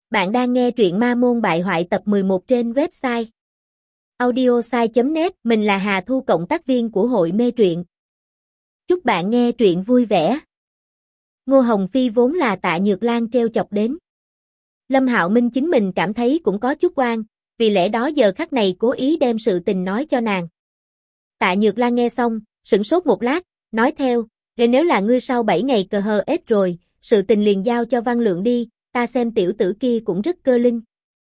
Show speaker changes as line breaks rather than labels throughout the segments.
Bạn đang nghe truyện Ma Môn Bại Hoại tập 11 trên website audiosai.net. Mình là Hà Thu, cộng tác viên của hội mê truyện. Chúc bạn nghe truyện vui vẻ. Ngô Hồng Phi vốn là Tạ Nhược Lan trêu chọc đến. Lâm Hạo Minh chính mình cảm thấy cũng có chút oan, vì lẽ đó giờ khắc này cố ý đem sự tình nói cho nàng. Tạ Nhược Lan nghe xong, sửng sốt một lát, nói theo, nếu là ngươi sau 7 ngày cờ hờ ết rồi, sự tình liền giao cho Văn Lượng đi, ta xem tiểu tử kia cũng rất cơ linh.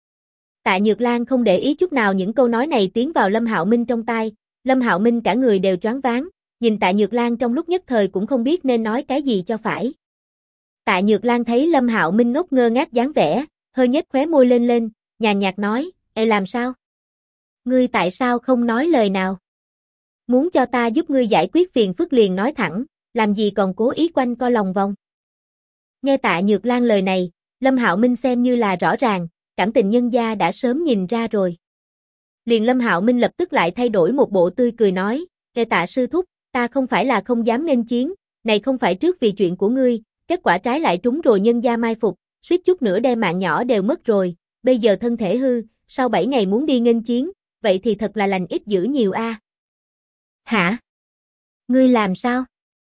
Tạ Nhược Lan không để ý chút nào những câu nói này tiến vào Lâm Hạo Minh trong tai, Lâm Hạo Minh cả người đều choáng váng, nhìn Tạ Nhược Lan trong lúc nhất thời cũng không biết nên nói cái gì cho phải. Tạ Nhược Lan thấy Lâm Hạo Minh ngốc ngơ ngác dáng vẻ, hơi nhếch khóe môi lên, nhàn nhạt nói, làm sao? Ngươi tại sao không nói lời nào? Muốn cho ta giúp ngươi giải quyết phiền phức liền nói thẳng, làm gì còn cố ý quanh co lòng vòng. Nghe Tạ Nhược Lan lời này, Lâm Hạo Minh xem như là rõ ràng, cảm tình nhân gia đã sớm nhìn ra rồi. Liền Lâm Hạo Minh lập tức lại thay đổi một bộ tươi cười nói, Tạ sư thúc, ta không phải là không dám nghênh chiến, này không phải trước vì chuyện của ngươi, kết quả trái lại trúng rồi nhân gia mai phục, suýt chút nữa đem mạng nhỏ đều mất rồi, bây giờ thân thể hư, sau 7 ngày muốn đi nghênh chiến, vậy thì thật là lành ít dữ nhiều a. Hả? Ngươi làm sao?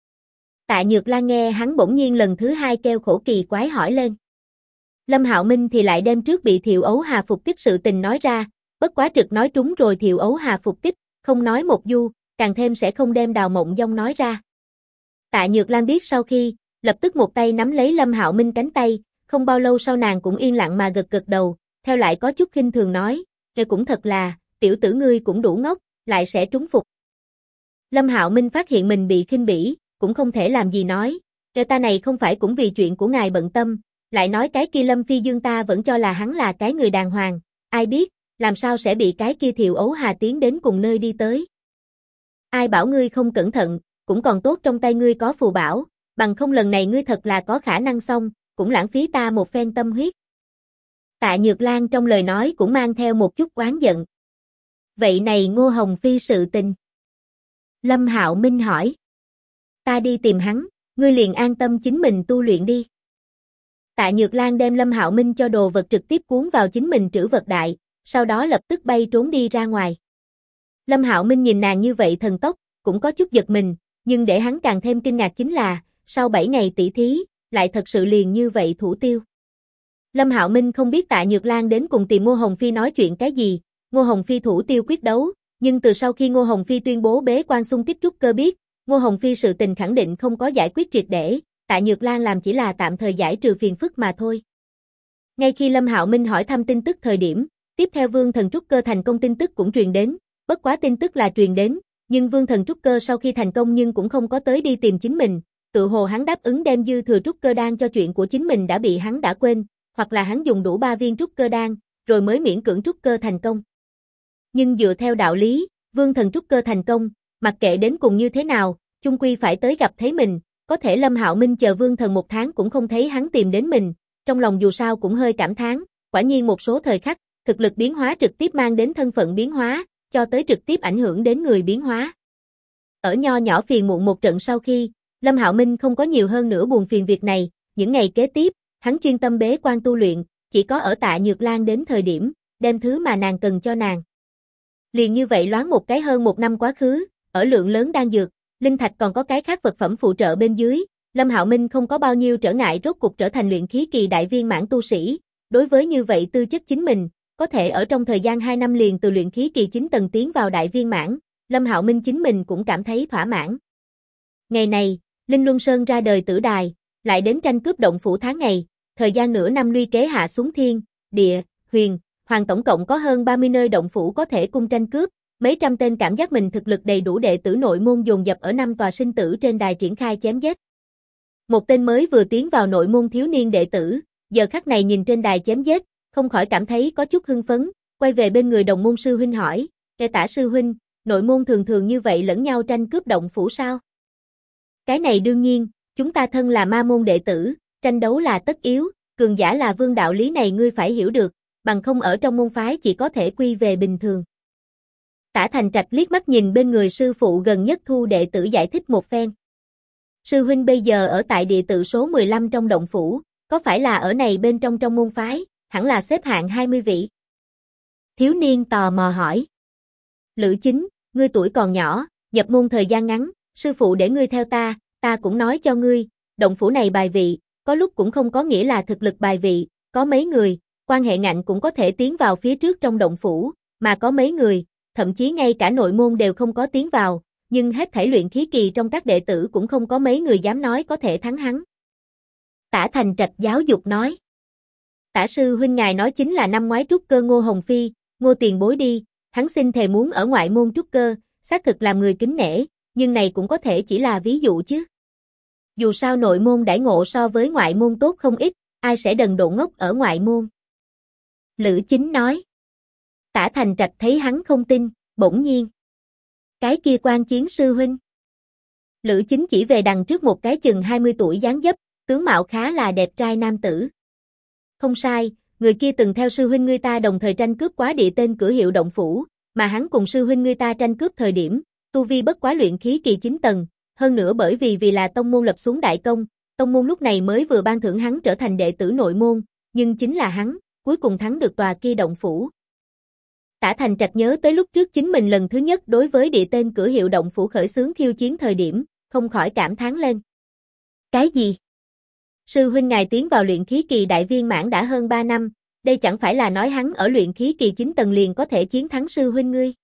Tạ Nhược Lan nghe hắn bỗng nhiên lần thứ hai kêu khổ kỳ quái hỏi lên. Lâm Hạo Minh thì lại đem trước bị Thiệu Ấu Hà phục kích sự tình nói ra, bất quá trực nói trúng rồi Thiệu Ấu Hà phục kích, không nói một du, càng thêm sẽ không đem Đào Mộng Dông nói ra. Tạ Nhược Lan biết sau khi, lập tức một tay nắm lấy Lâm Hạo Minh cánh tay, không bao lâu sau nàng cũng yên lặng mà gật gật đầu, theo lại có chút khinh thường nói, cũng thật là, tiểu tử ngươi cũng đủ ngốc, lại sẽ trúng phục. Lâm Hạo Minh phát hiện mình bị khinh bỉ, cũng không thể làm gì nói, ta này không phải cũng vì chuyện của ngài bận tâm, lại nói cái kia Lâm Phi Dương ta vẫn cho là hắn là cái người đàng hoàng, ai biết, làm sao sẽ bị cái kia Thiệu Ấu Hà tiến đến cùng nơi đi tới. Ai bảo ngươi không cẩn thận, cũng còn tốt trong tay ngươi có phù bảo, bằng không lần này ngươi thật là có khả năng xong, cũng lãng phí ta một phen tâm huyết. Tạ Nhược Lan trong lời nói cũng mang theo một chút oán giận. Vậy này Ngô Hồng Phi sự tình. Lâm Hạo Minh hỏi. Ta đi tìm hắn, ngươi liền an tâm chính mình tu luyện đi. Tạ Nhược Lan đem Lâm Hạo Minh cho đồ vật trực tiếp cuốn vào chính mình trữ vật đại, sau đó lập tức bay trốn đi ra ngoài. Lâm Hạo Minh nhìn nàng như vậy thần tốc, cũng có chút giật mình, nhưng để hắn càng thêm kinh ngạc chính là, sau 7 ngày tỉ thí, lại thật sự liền như vậy thủ tiêu. Lâm Hạo Minh không biết Tạ Nhược Lan đến cùng tìm Ngô Hồng Phi nói chuyện cái gì, Ngô Hồng Phi thủ tiêu quyết đấu, nhưng từ sau khi Ngô Hồng Phi tuyên bố bế quan xung kích trúc cơ biết, Ngô Hồng Phi sự tình khẳng định không có giải quyết triệt để, Tạ Nhược Lan làm chỉ là tạm thời giải trừ phiền phức mà thôi. Ngay khi Lâm Hạo Minh hỏi thăm tin tức thời điểm, tiếp theo Vương Thần trúc cơ thành công tin tức cũng truyền đến, bất quá tin tức là truyền đến, nhưng Vương Thần trúc cơ sau khi thành công nhưng cũng không có tới đi tìm chính mình, tự hồ hắn đáp ứng đem dư thừa trúc cơ đan cho chuyện của chính mình đã bị hắn đã quên, hoặc là hắn dùng đủ 3 viên trúc cơ đan, rồi mới miễn cưỡng trúc cơ thành công. Nhưng dựa theo đạo lý, Vương Thần trúc cơ thành công, mặc kệ đến cùng như thế nào, chung quy phải tới gặp thấy mình, có thể Lâm Hạo Minh chờ Vương Thần 1 tháng cũng không thấy hắn tìm đến mình, trong lòng dù sao cũng hơi cảm thán, quả nhiên một số thời khắc, thực lực biến hóa trực tiếp mang đến thân phận biến hóa, cho tới trực tiếp ảnh hưởng đến người biến hóa. Ở nho nhỏ phiền muộn một trận sau khi, Lâm Hạo Minh không có nhiều hơn nữa buồn phiền việc này, những ngày kế tiếp, hắn chuyên tâm bế quan tu luyện, chỉ có ở Tạ Nhược Lan đến thời điểm, đem thứ mà nàng cần cho nàng. Liền như vậy loáng một cái hơn 1 năm quá khứ, ở lượng lớn đan dược, linh thạch còn có cái khác vật phẩm phụ trợ bên dưới, Lâm Hạo Minh không có bao nhiêu trở ngại rốt cục trở thành luyện khí kỳ đại viên mãn tu sĩ, đối với như vậy tư chất chính mình, có thể ở trong thời gian 2 năm liền từ luyện khí kỳ 9 tầng tiến vào đại viên mãn, Lâm Hạo Minh chính mình cũng cảm thấy thỏa mãn. Ngày này, Linh Luân Sơn ra đời tử đài, lại đến tranh cướp động phủ tháng ngày, thời gian nửa năm luy kế hạ xuống thiên, địa, huyền, hoàng tổng cộng có hơn 30 nơi động phủ có thể cung tranh cướp, mấy trăm tên cảm giác mình thực lực đầy đủ đệ tử nội môn dồn dập ở 5 tòa sinh tử trên đài triển khai chém giết. Một tên mới vừa tiến vào nội môn thiếu niên đệ tử, giờ khắc này nhìn trên đài chém giết, không khỏi cảm thấy có chút hưng phấn, quay về bên người đồng môn sư huynh hỏi, Tạ sư huynh, nội môn thường thường như vậy lẫn nhau tranh cướp động phủ sao? Cái này đương nhiên, chúng ta thân là ma môn đệ tử, tranh đấu là tất yếu, cường giả là vương đạo lý này ngươi phải hiểu được, bằng không ở trong môn phái chỉ có thể quy về bình thường. Tả Thành Trạch liếc mắt nhìn bên người sư phụ gần nhất thu đệ tử giải thích một phen. Sư huynh bây giờ ở tại địa tự số 15 trong động phủ, có phải là ở này bên trong môn phái, hẳn là xếp hạng 20 vị. Thiếu niên tò mò hỏi. Lữ Chính, ngươi tuổi còn nhỏ, nhập môn thời gian ngắn, sư phụ để ngươi theo ta cũng nói cho ngươi, động phủ này bài vị, có lúc cũng không có nghĩa là thực lực bài vị, có mấy người, quan hệ ngạnh cũng có thể tiến vào phía trước trong động phủ, mà có mấy người, thậm chí ngay cả nội môn đều không có tiến vào, nhưng hết thảy luyện khí kỳ trong các đệ tử cũng không có mấy người dám nói có thể thắng hắn. Tả Thành Trạch giáo dục nói. Tả sư huynh ngài nói chính là năm ngoái trúc cơ Ngô Hồng Phi, Ngô tiền bối đi, hắn xin thề muốn ở ngoại môn trúc cơ, xác thực làm người kính nể, nhưng này cũng có thể chỉ là ví dụ chứ. Dù sao nội môn đãi ngộ so với ngoại môn tốt không ít, ai sẽ đần độn ngốc ở ngoại môn. Lữ Chính nói. Tả Thành Trạch thấy hắn không tin, bỗng nhiên. Cái kia Quan Chiến sư huynh. Lữ Chính chỉ về đằng trước một cái chừng 20 tuổi dáng dấp, tướng mạo khá là đẹp trai nam tử. Không sai, người kia từng theo sư huynh ngươi ta đồng thời tranh cướp quá địa tên cửa hiệu động phủ, mà hắn cùng sư huynh ngươi ta tranh cướp thời điểm, tu vi bất quá luyện khí kỳ 9 tầng, hơn nữa bởi vì là tông môn lập xuống đại công, tông môn lúc này mới vừa ban thưởng hắn trở thành đệ tử nội môn, nhưng chính là hắn, cuối cùng thắng được tòa kia động phủ. Tả Thành Trạch nhớ tới lúc trước chính mình lần thứ nhất đối với địa tên cửa hiệu động phủ khởi xướng khiêu chiến thời điểm, không khỏi cảm thán lên. Cái gì? Sư huynh ngài tiến vào luyện khí kỳ đại viên mãn đã hơn 3 năm, đây chẳng phải là nói hắn ở luyện khí kỳ 9 tầng liền có thể chiến thắng sư huynh ngươi.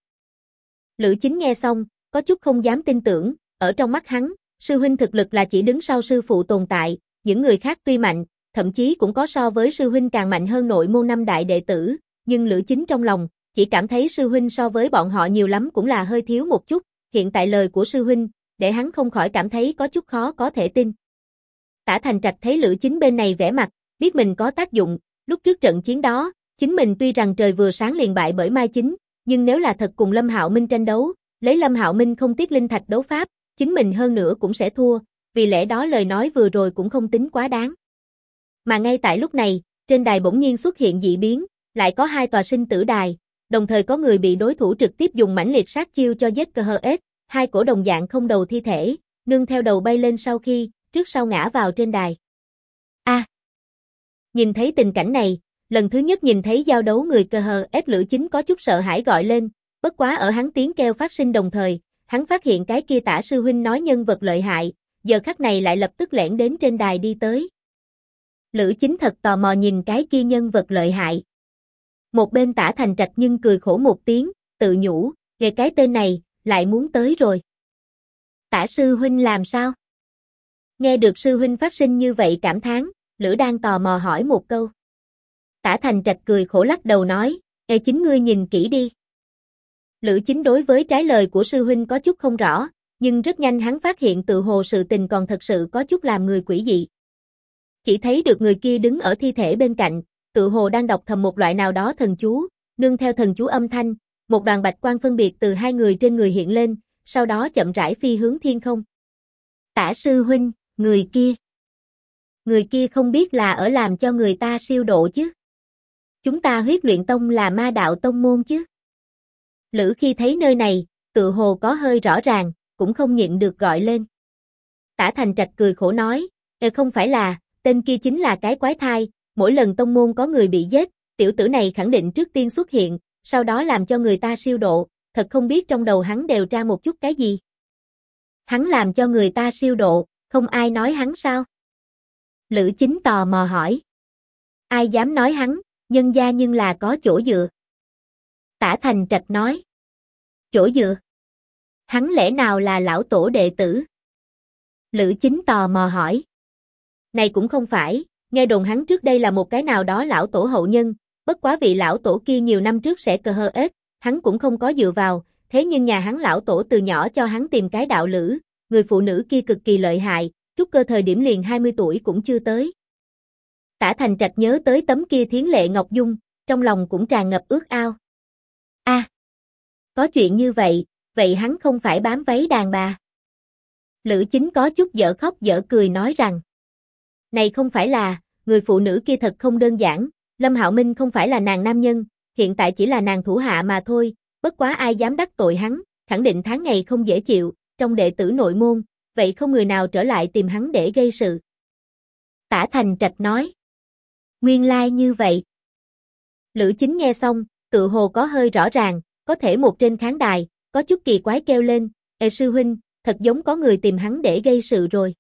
Lữ Chính nghe xong, có chút không dám tin tưởng, ở trong mắt hắn, sư huynh thực lực là chỉ đứng sau sư phụ tồn tại, những người khác tuy mạnh, thậm chí cũng có so với sư huynh càng mạnh hơn nội môn 5 đại đệ tử, nhưng Lữ Chính trong lòng, chỉ cảm thấy sư huynh so với bọn họ nhiều lắm cũng là hơi thiếu một chút, hiện tại lời của sư huynh, để hắn không khỏi cảm thấy có chút khó có thể tin. Tả Thành Trạch thấy Lữ Chính bên này vẻ mặt, biết mình có tác dụng, lúc trước trận chiến đó, chính mình tuy rằng trời vừa sáng liền bại bởi Mai Chính, nhưng nếu là thật cùng Lâm Hạo Minh tranh đấu, lấy Lâm Hạo Minh không tiếc linh thạch đấu pháp, chính mình hơn nữa cũng sẽ thua, vì lẽ đó lời nói vừa rồi cũng không tính quá đáng. Mà ngay tại lúc này, trên đài bỗng nhiên xuất hiện dị biến, lại có 2 tòa sinh tử đài, đồng thời có người bị đối thủ trực tiếp dùng mãnh liệt sát chiêu cho giết cơ hơ ết, 2 cổ đồng dạng không đầu thi thể, nương theo đầu bay lên sau khi, trước sau ngã vào trên đài. Nhìn thấy tình cảnh này, lần thứ nhất nhìn thấy giao đấu người cơ hơ ết Lữ Chính có chút sợ hãi gọi lên, bất quá ở hắn tiếng kêu phát sinh đồng thời, hắn phát hiện cái kia Tả sư huynh nói nhân vật lợi hại, giờ khắc này lại lập tức lẻn đến trên đài đi tới. Lữ Chính thật tò mò nhìn cái kia nhân vật lợi hại. Một bên Tả Thành Trạch nhưng cười khổ một tiếng, tự nhủ, về cái tên này, lại muốn tới rồi. Tả sư huynh làm sao? Nghe được sư huynh phát sinh như vậy cảm thán, Lữ đang tò mò hỏi một câu. Tả Thành Trạch cười khổ lắc đầu nói, chính ngươi nhìn kỹ đi. Lữ Chính đối với trái lời của sư huynh có chút không rõ, nhưng rất nhanh hắn phát hiện tự hồ sự tình còn thật sự có chút làm người quỷ dị. Chỉ thấy được người kia đứng ở thi thể bên cạnh, tự hồ đang đọc thầm một loại nào đó thần chú, nương theo thần chú âm thanh, một đoàn bạch quang phân biệt từ 2 người trên người hiện lên, sau đó chậm rãi phi hướng thiên không. Tả sư huynh, người kia không biết là ở làm cho người ta siêu độ chứ. Chúng ta Huyết Luyện Tông là ma đạo tông môn chứ. Lữ khi thấy nơi này, tự hồ có hơi rõ ràng, cũng không nhịn được gọi lên. Tả Thành Trạch cười khổ nói, không phải là, tên kia chính là cái quái thai, mỗi lần tông môn có người bị giết, tiểu tử này khẳng định trước tiên xuất hiện, sau đó làm cho người ta siêu độ, thật không biết trong đầu hắn đều ra một chút cái gì. Hắn làm cho người ta siêu độ, không ai nói hắn sao? Lữ Chính tò mò hỏi. Ai dám nói hắn, nhân gia nhưng là có chỗ dựa. Tả Thành Trạch nói. Chỗ dựa? Hắn lẽ nào là lão tổ đệ tử? Lữ Chính tò mò hỏi. Này cũng không phải, nghe đồn hắn trước đây là một cái nào đó lão tổ hậu nhân, bất quá vị lão tổ kia nhiều năm trước sẽ cơ hơ ết, hắn cũng không có dựa vào, thế nhưng nhà hắn lão tổ từ nhỏ cho hắn tìm cái đạo lữ, người phụ nữ kia cực kỳ lợi hại, trúc cơ thời điểm liền 20 tuổi cũng chưa tới. Tả Thành Trạch nhớ tới tấm kia thiến lệ ngọc dung, trong lòng cũng tràn ngập ước ao. Có chuyện như vậy, vậy hắn không phải bám váy đàn bà. Lữ Chính có chút dở khóc dở cười nói rằng, này không phải là, người phụ nữ kia thật không đơn giản, Lâm Hạo Minh không phải là nàng nam nhân, hiện tại chỉ là nàng thủ hạ mà thôi, bất quá ai dám đắc tội hắn, khẳng định tháng ngày không dễ chịu, trong đệ tử nội môn, vậy không người nào trở lại tìm hắn để gây sự. Tả Thành Trạch nói, nguyên lai như vậy. Lữ Chính nghe xong, tự hồ có hơi rõ ràng, có thể một trên khán đài, có chút kỳ quái kêu lên, "Ê sư huynh, thật giống có người tìm hắn để gây sự rồi."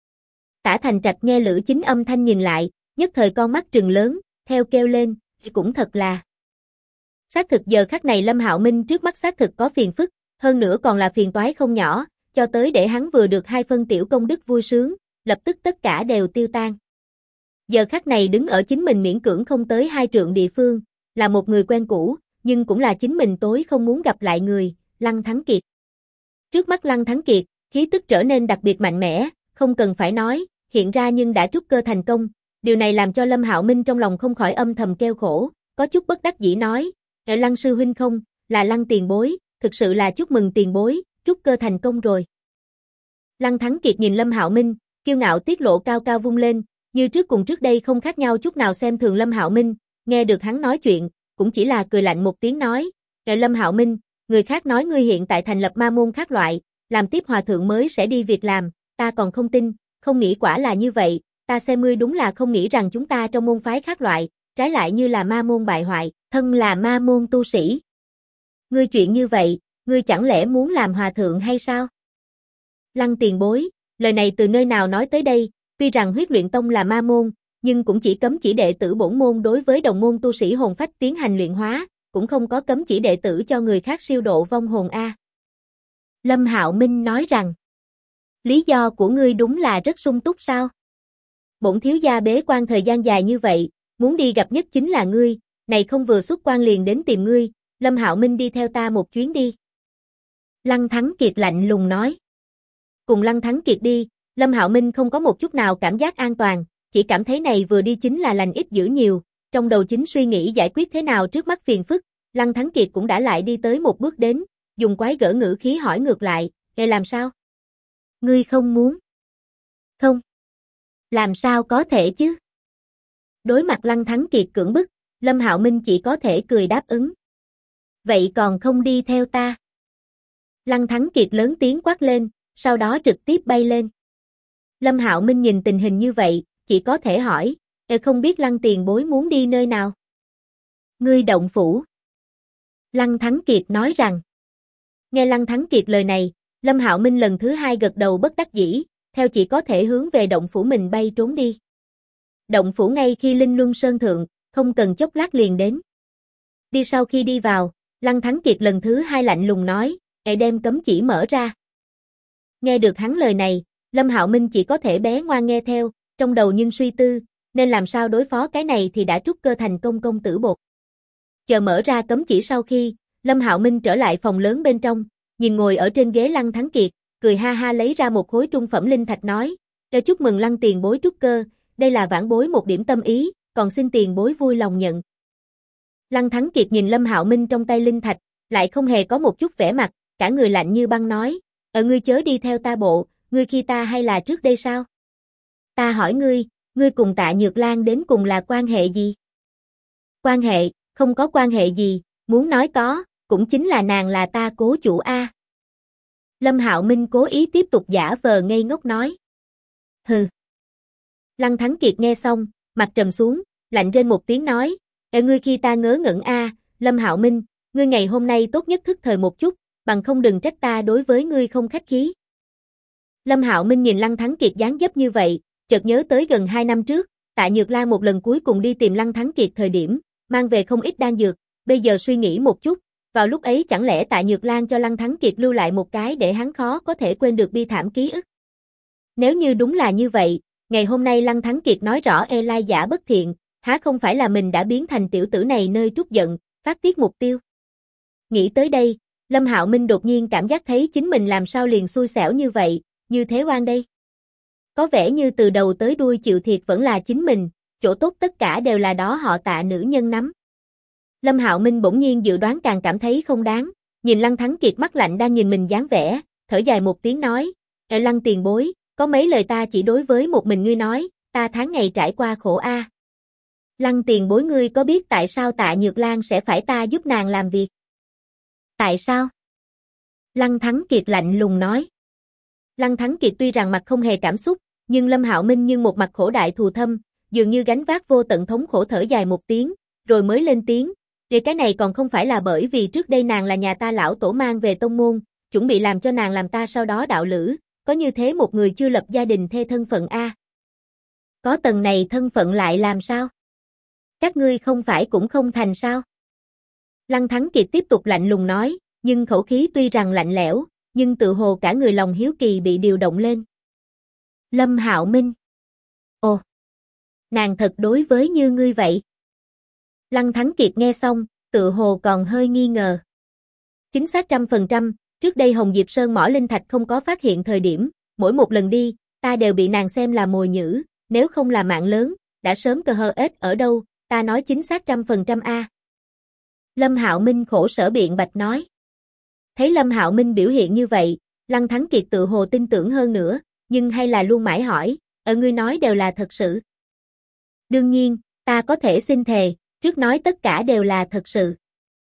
Tả Thành Trạch nghe Lữ Chính âm thanh nhìn lại, nhất thời con mắt trừng lớn, theo kêu lên, cũng thật là. Xác thực giờ khắc này Lâm Hạo Minh trước mắt xác thực có phiền phức, hơn nữa còn là phiền toái không nhỏ, cho tới để hắn vừa được 2 phân tiểu công đức vui sướng, lập tức tất cả đều tiêu tan. Giờ khắc này đứng ở chính mình miễn cưỡng không tới 2 trượng địa phương, là một người quen cũ, nhưng cũng là chính mình tối không muốn gặp lại người, Lăng Thắng Kiệt. Trước mắt Lăng Thắng Kiệt, khí tức trở nên đặc biệt mạnh mẽ, không cần phải nói, hiện ra nhưng đã trúc cơ thành công, điều này làm cho Lâm Hạo Minh trong lòng không khỏi âm thầm kêu khổ, có chút bất đắc dĩ nói, Lăng sư huynh không, là Lăng tiền bối, thực sự là chúc mừng tiền bối, trúc cơ thành công rồi. Lăng Thắng Kiệt nhìn Lâm Hạo Minh, kiêu ngạo tiết lộ cao cao vung lên, như trước cùng trước đây không khác nhau chút nào xem thường Lâm Hạo Minh, nghe được hắn nói chuyện, cũng chỉ là cười lạnh một tiếng nói, Lâm Hạo Minh, người khác nói ngươi hiện tại thành lập ma môn khác loại, làm tiếp hòa thượng mới sẽ đi việc làm, ta còn không tin, không nghĩ quả là như vậy, ta xem ngươi đúng là không nghĩ rằng chúng ta trong môn phái khác loại, trái lại như là ma môn bại hoại, thân là ma môn tu sĩ. Ngươi chuyện như vậy, ngươi chẳng lẽ muốn làm hòa thượng hay sao? Lăng tiền bối, lời này từ nơi nào nói tới đây, tuy rằng Huyết Luyện Tông là ma môn, nhưng cũng chỉ cấm chỉ đệ tử bổn môn đối với đồng môn tu sĩ hồn phách tiến hành luyện hóa, cũng không có cấm chỉ đệ tử cho người khác siêu độ vong hồn a. Lâm Hạo Minh nói rằng, lý do của ngươi đúng là rất sung túc sao? Bổn thiếu gia bế quan thời gian dài như vậy, muốn đi gặp nhất chính là ngươi, này không vừa xuất quan liền đến tìm ngươi, Lâm Hạo Minh đi theo ta một chuyến đi. Lăng Thắng Kiệt lạnh lùng nói. Cùng Lăng Thắng Kiệt đi, Lâm Hạo Minh không có một chút nào cảm giác an toàn, chỉ cảm thấy này vừa đi chính là lành ít dữ nhiều, trong đầu chính suy nghĩ giải quyết thế nào trước mắt phiền phức, Lăng Thắng Kiệt cũng đã lại đi tới một bước đến, dùng quái gở ngữ khí hỏi ngược lại, "Nghe làm sao? Ngươi không muốn?" "Không. Làm sao có thể chứ?" Đối mặt Lăng Thắng Kiệt cưỡng bức, Lâm Hạo Minh chỉ có thể cười đáp ứng. "Vậy còn không đi theo ta?" Lăng Thắng Kiệt lớn tiếng quát lên, sau đó trực tiếp bay lên. Lâm Hạo Minh nhìn tình hình như vậy, chỉ có thể hỏi, không biết Lăng tiền bối muốn đi nơi nào? Ngươi động phủ. Lăng Thắng Kiệt nói rằng. Nghe Lăng Thắng Kiệt lời này, Lâm Hạo Minh lần thứ 2 gật đầu bất đắc dĩ, theo chỉ có thể hướng về động phủ mình bay trốn đi. Động phủ ngay khi Linh Luân Sơn thượng, không cần chốc lát liền đến. Đi sau khi đi vào, Lăng Thắng Kiệt lần thứ 2 lạnh lùng nói, đem cấm chỉ mở ra. Nghe được hắn lời này, Lâm Hạo Minh chỉ có thể bé ngoan nghe theo, trong đầu nhưng suy tư, nên làm sao đối phó cái này thì đã trúc cơ thành công công tử bột. Chờ mở ra cấm chỉ sau khi, Lâm Hạo Minh trở lại phòng lớn bên trong, nhìn ngồi ở trên ghế Lăng Thắng Kiệt, cười ha ha lấy ra một khối trung phẩm linh thạch nói, chúc mừng Lăng tiền bối trúc cơ, đây là vãn bối một điểm tâm ý, còn xin tiền bối vui lòng nhận. Lăng Thắng Kiệt nhìn Lâm Hạo Minh trong tay linh thạch, lại không hề có một chút vẻ mặt, cả người lạnh như băng nói, ngươi chớ đi theo ta bộ, ngươi khi ta hay là trước đây sao? Ta hỏi ngươi cùng Tạ Nhược Lan đến cùng là quan hệ gì? Quan hệ, không có quan hệ gì, muốn nói có, cũng chính là nàng là ta cố chủ a. Lâm Hạo Minh cố ý tiếp tục giả vờ ngây ngốc nói. Hừ. Lăng Thắng Kiệt nghe xong, mặt trầm xuống, lạnh rên một tiếng nói, ngươi khi ta ngớ ngẩn a, Lâm Hạo Minh, ngươi ngày hôm nay tốt nhất thức thời một chút, bằng không đừng trách ta đối với ngươi không khách khí. Lâm Hạo Minh nhìn Lăng Thắng Kiệt dáng dấp như vậy, chợt nhớ tới gần 2 năm trước, Tạ Nhược Lan một lần cuối cùng đi tìm Lăng Thắng Kiệt thời điểm, mang về không ít đan dược, bây giờ suy nghĩ một chút, vào lúc ấy chẳng lẽ Tạ Nhược Lan cho Lăng Thắng Kiệt lưu lại một cái để hắn khó có thể quên được bi thảm ký ức. Nếu như đúng là như vậy, ngày hôm nay Lăng Thắng Kiệt nói rõ lai giả bất thiện, há không phải là mình đã biến thành tiểu tử này nơi trút giận, phát tiết mục tiêu. Nghĩ tới đây, Lâm Hạo Minh đột nhiên cảm giác thấy chính mình làm sao liền xui xẻo như vậy, như thế oan đây. Có vẻ như từ đầu tới đuôi chịu thiệt vẫn là chính mình, chỗ tốt tất cả đều là đó họ Tạ nữ nhân nắm. Lâm Hạo Minh bỗng nhiên dự đoán càng cảm thấy không đáng, nhìn Lăng Thắng Kiệt mắt lạnh đang nhìn mình dáng vẻ, thở dài một tiếng nói, Lăng tiền bối, có mấy lời ta chỉ đối với một mình ngươi nói, ta tháng ngày trải qua khổ a. Lăng tiền bối ngươi có biết tại sao Tạ Nhược Lan sẽ phải ta giúp nàng làm việc? Tại sao? Lăng Thắng Kiệt lạnh lùng nói. Lăng Thắng Kiệt tuy rằng mặt không hề cảm xúc, nhưng Lâm Hạo Minh nhưng một mặt khổ đại thù thâm, dường như gánh vác vô tận thống khổ thở dài một tiếng, rồi mới lên tiếng, "Vì cái này còn không phải là bởi vì trước đây nàng là nhà ta lão tổ mang về tông môn, chuẩn bị làm cho nàng làm ta sau đó đạo lữ, có như thế một người chưa lập gia đình thê thân phận a. Có tầng này thân phận lại làm sao? Các ngươi không phải cũng không thành sao?" Lăng Thắng Kiệt tiếp tục lạnh lùng nói, nhưng khẩu khí tuy rằng lạnh lẽo, nhưng tự hồ cả người lòng hiếu kỳ bị điều động lên. Lâm Hạo Minh. Ồ, nàng thật đối với như ngươi vậy. Lăng Thắng Kiệt nghe xong, tự hồ còn hơi nghi ngờ. Chính xác 100%, trước đây Hồng Diệp Sơn mỏ linh thạch không có phát hiện thời điểm, mỗi một lần đi, ta đều bị nàng xem là mồi nhử, nếu không là mạng lớn, đã sớm cờ hờ ết ở đâu, ta nói chính xác 100% a. Lâm Hạo Minh khổ sở biện bạch nói. Thấy Lâm Hạo Minh biểu hiện như vậy, Lăng Thắng Kiệt tự hồ tin tưởng hơn nữa, nhưng hay là luôn mãi hỏi, ngươi nói đều là thật sự. Đương nhiên, ta có thể xin thề, trước nói tất cả đều là thật sự.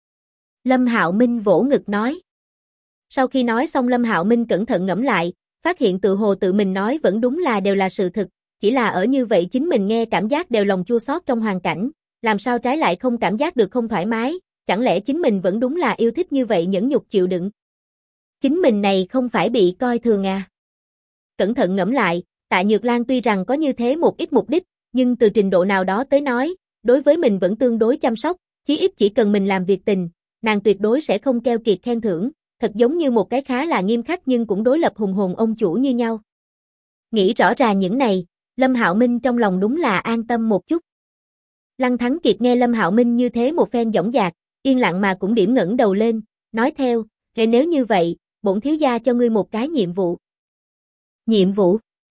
Lâm Hạo Minh vỗ ngực nói. Sau khi nói xong Lâm Hạo Minh cẩn thận ngẫm lại, phát hiện tự hồ tự mình nói vẫn đúng là đều là sự thực, chỉ là ở như vậy chính mình nghe cảm giác đều lòng chua xót trong hoàn cảnh, làm sao trái lại không cảm giác được không thoải mái, chẳng lẽ chính mình vẫn đúng là yêu thích như vậy nhẫn nhục chịu đựng. Chính mình này không phải bị coi thường à. Cẩn thận ngẫm lại, Tạ Nhược Lan tuy rằng có như thế một ít mục đích, nhưng từ trình độ nào đó tới nói, đối với mình vẫn tương đối chăm sóc, chí ít chỉ cần mình làm việc tình, nàng tuyệt đối sẽ không keo kiệt khen thưởng, thật giống như một cái khá là nghiêm khắc nhưng cũng đối lập hùng hồn ông chủ như nhau. Nghĩ rõ ràng những này, Lâm Hạo Minh trong lòng đúng là an tâm một chút. Lăng Thắng Kiệt nghe Lâm Hạo Minh như thế một phen dõng dạc, yên lặng mà cũng điểm ngẩng đầu lên, nói theo, nếu như vậy, bổn thiếu gia cho ngươi một cái nhiệm vụ. Nhiệm vụ?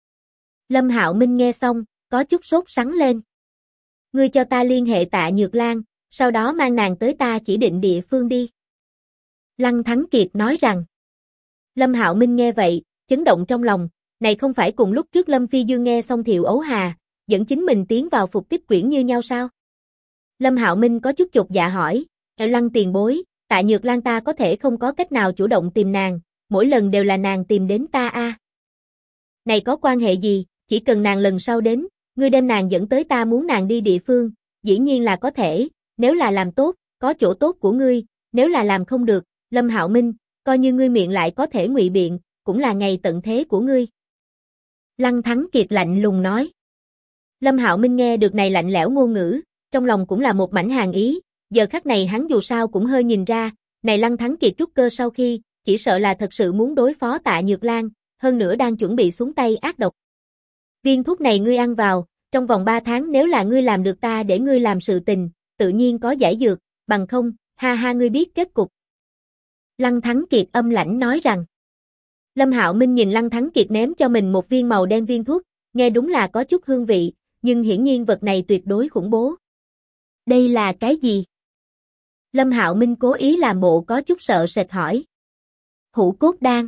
Lâm Hạo Minh nghe xong, có chút sốt sắng lên. Ngươi cho ta liên hệ Tạ Nhược Lan, sau đó mang nàng tới ta chỉ định địa phương đi. Lăng Thắng Kiệt nói rằng. Lâm Hạo Minh nghe vậy, chấn động trong lòng, này không phải cùng lúc trước Lâm Phi Dương nghe xong Thiệu Ấu Hà, dẫn chính mình tiến vào phục tiếp quyển như nhau sao? Lâm Hạo Minh có chút chột dạ hỏi, Lăng tiền bối, Tạ Nhược Lan ta có thể không có cách nào chủ động tìm nàng, mỗi lần đều là nàng tìm đến ta a. Này có quan hệ gì, chỉ cần nàng lần sau đến, ngươi đem nàng dẫn tới ta muốn nàng đi địa phương, dĩ nhiên là có thể, nếu là làm tốt, có chỗ tốt của ngươi, nếu là làm không được, Lâm Hạo Minh, coi như ngươi miệng lại có thể ngụy biện, cũng là ngày tận thế của ngươi. Lăng Thắng Kiệt lạnh lùng nói. Lâm Hạo Minh nghe được này lạnh lẽo ngôn ngữ, trong lòng cũng là một mảnh hàn ý, giờ khắc này hắn dù sao cũng hơi nhìn ra, này Lăng Thắng Kiệt trúc cơ sau khi, chỉ sợ là thật sự muốn đối phó Tạ Nhược Lan, hơn nữa đang chuẩn bị xuống tay ác độc. Viên thuốc này ngươi ăn vào, trong vòng 3 tháng nếu là ngươi làm được ta để ngươi làm sự tình, tự nhiên có giải dược, bằng không, ha ha ngươi biết kết cục. Lăng Thắng Kiệt âm lãnh nói rằng. Lâm Hạo Minh nhìn Lăng Thắng Kiệt ném cho mình một viên màu đen viên thuốc, nghe đúng là có chút hương vị, nhưng hiển nhiên vật này tuyệt đối khủng bố. Đây là cái gì? Lâm Hạo Minh cố ý làm bộ có chút sợ sệt hỏi. Hữu cốt đan.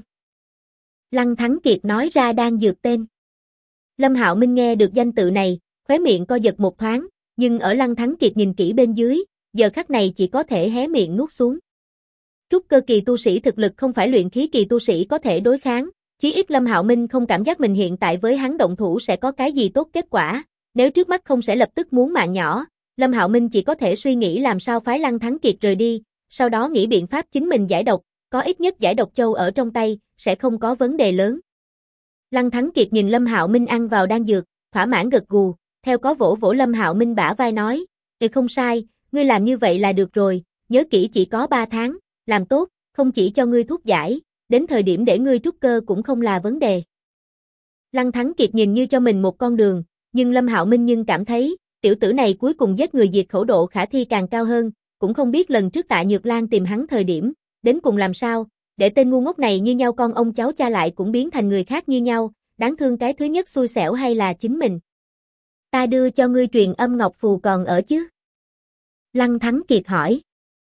Lăng Thắng Kiệt nói ra đan dược tên. Lâm Hạo Minh nghe được danh tự này, khóe miệng co giật một thoáng, nhưng ở Lăng Thắng Kiệt nhìn kỹ bên dưới, giờ khắc này chỉ có thể hé miệng nuốt xuống. Trúc cơ kỳ tu sĩ thực lực không phải luyện khí kỳ tu sĩ có thể đối kháng, chí ít Lâm Hạo Minh không cảm giác mình hiện tại với hắn động thủ sẽ có cái gì tốt kết quả, nếu trước mắt không sẽ lập tức muốn mạng nhỏ, Lâm Hạo Minh chỉ có thể suy nghĩ làm sao phái Lăng Thắng Kiệt rời đi, sau đó nghĩ biện pháp chính mình giải độc, có ít nhất giải độc châu ở trong tay, sẽ không có vấn đề lớn. Lăng Thắng Kiệt nhìn Lâm Hạo Minh ăn vào đan dược, thỏa mãn gật gù, theo có vỗ vỗ Lâm Hạo Minh bả vai nói, không sai, ngươi làm như vậy là được rồi, nhớ kỹ chỉ có 3 tháng, làm tốt, không chỉ cho ngươi thuốc giải, đến thời điểm để ngươi trúc cơ cũng không là vấn đề. Lăng Thắng Kiệt nhìn như cho mình một con đường, nhưng Lâm Hạo Minh nhưng cảm thấy, tiểu tử này cuối cùng giết người diệt khẩu độ khả thi càng cao hơn, cũng không biết lần trước Tạ Nhược Lan tìm hắn thời điểm, đến cùng làm sao, để tên ngu ngốc này như nhau con ông cháu cha lại cũng biến thành người khác như nhau, đáng thương cái thứ nhất xui xẻo hay là chính mình. Ta đưa cho ngươi truyền âm ngọc phù còn ở chứ? Lăng Thắng Kiệt hỏi.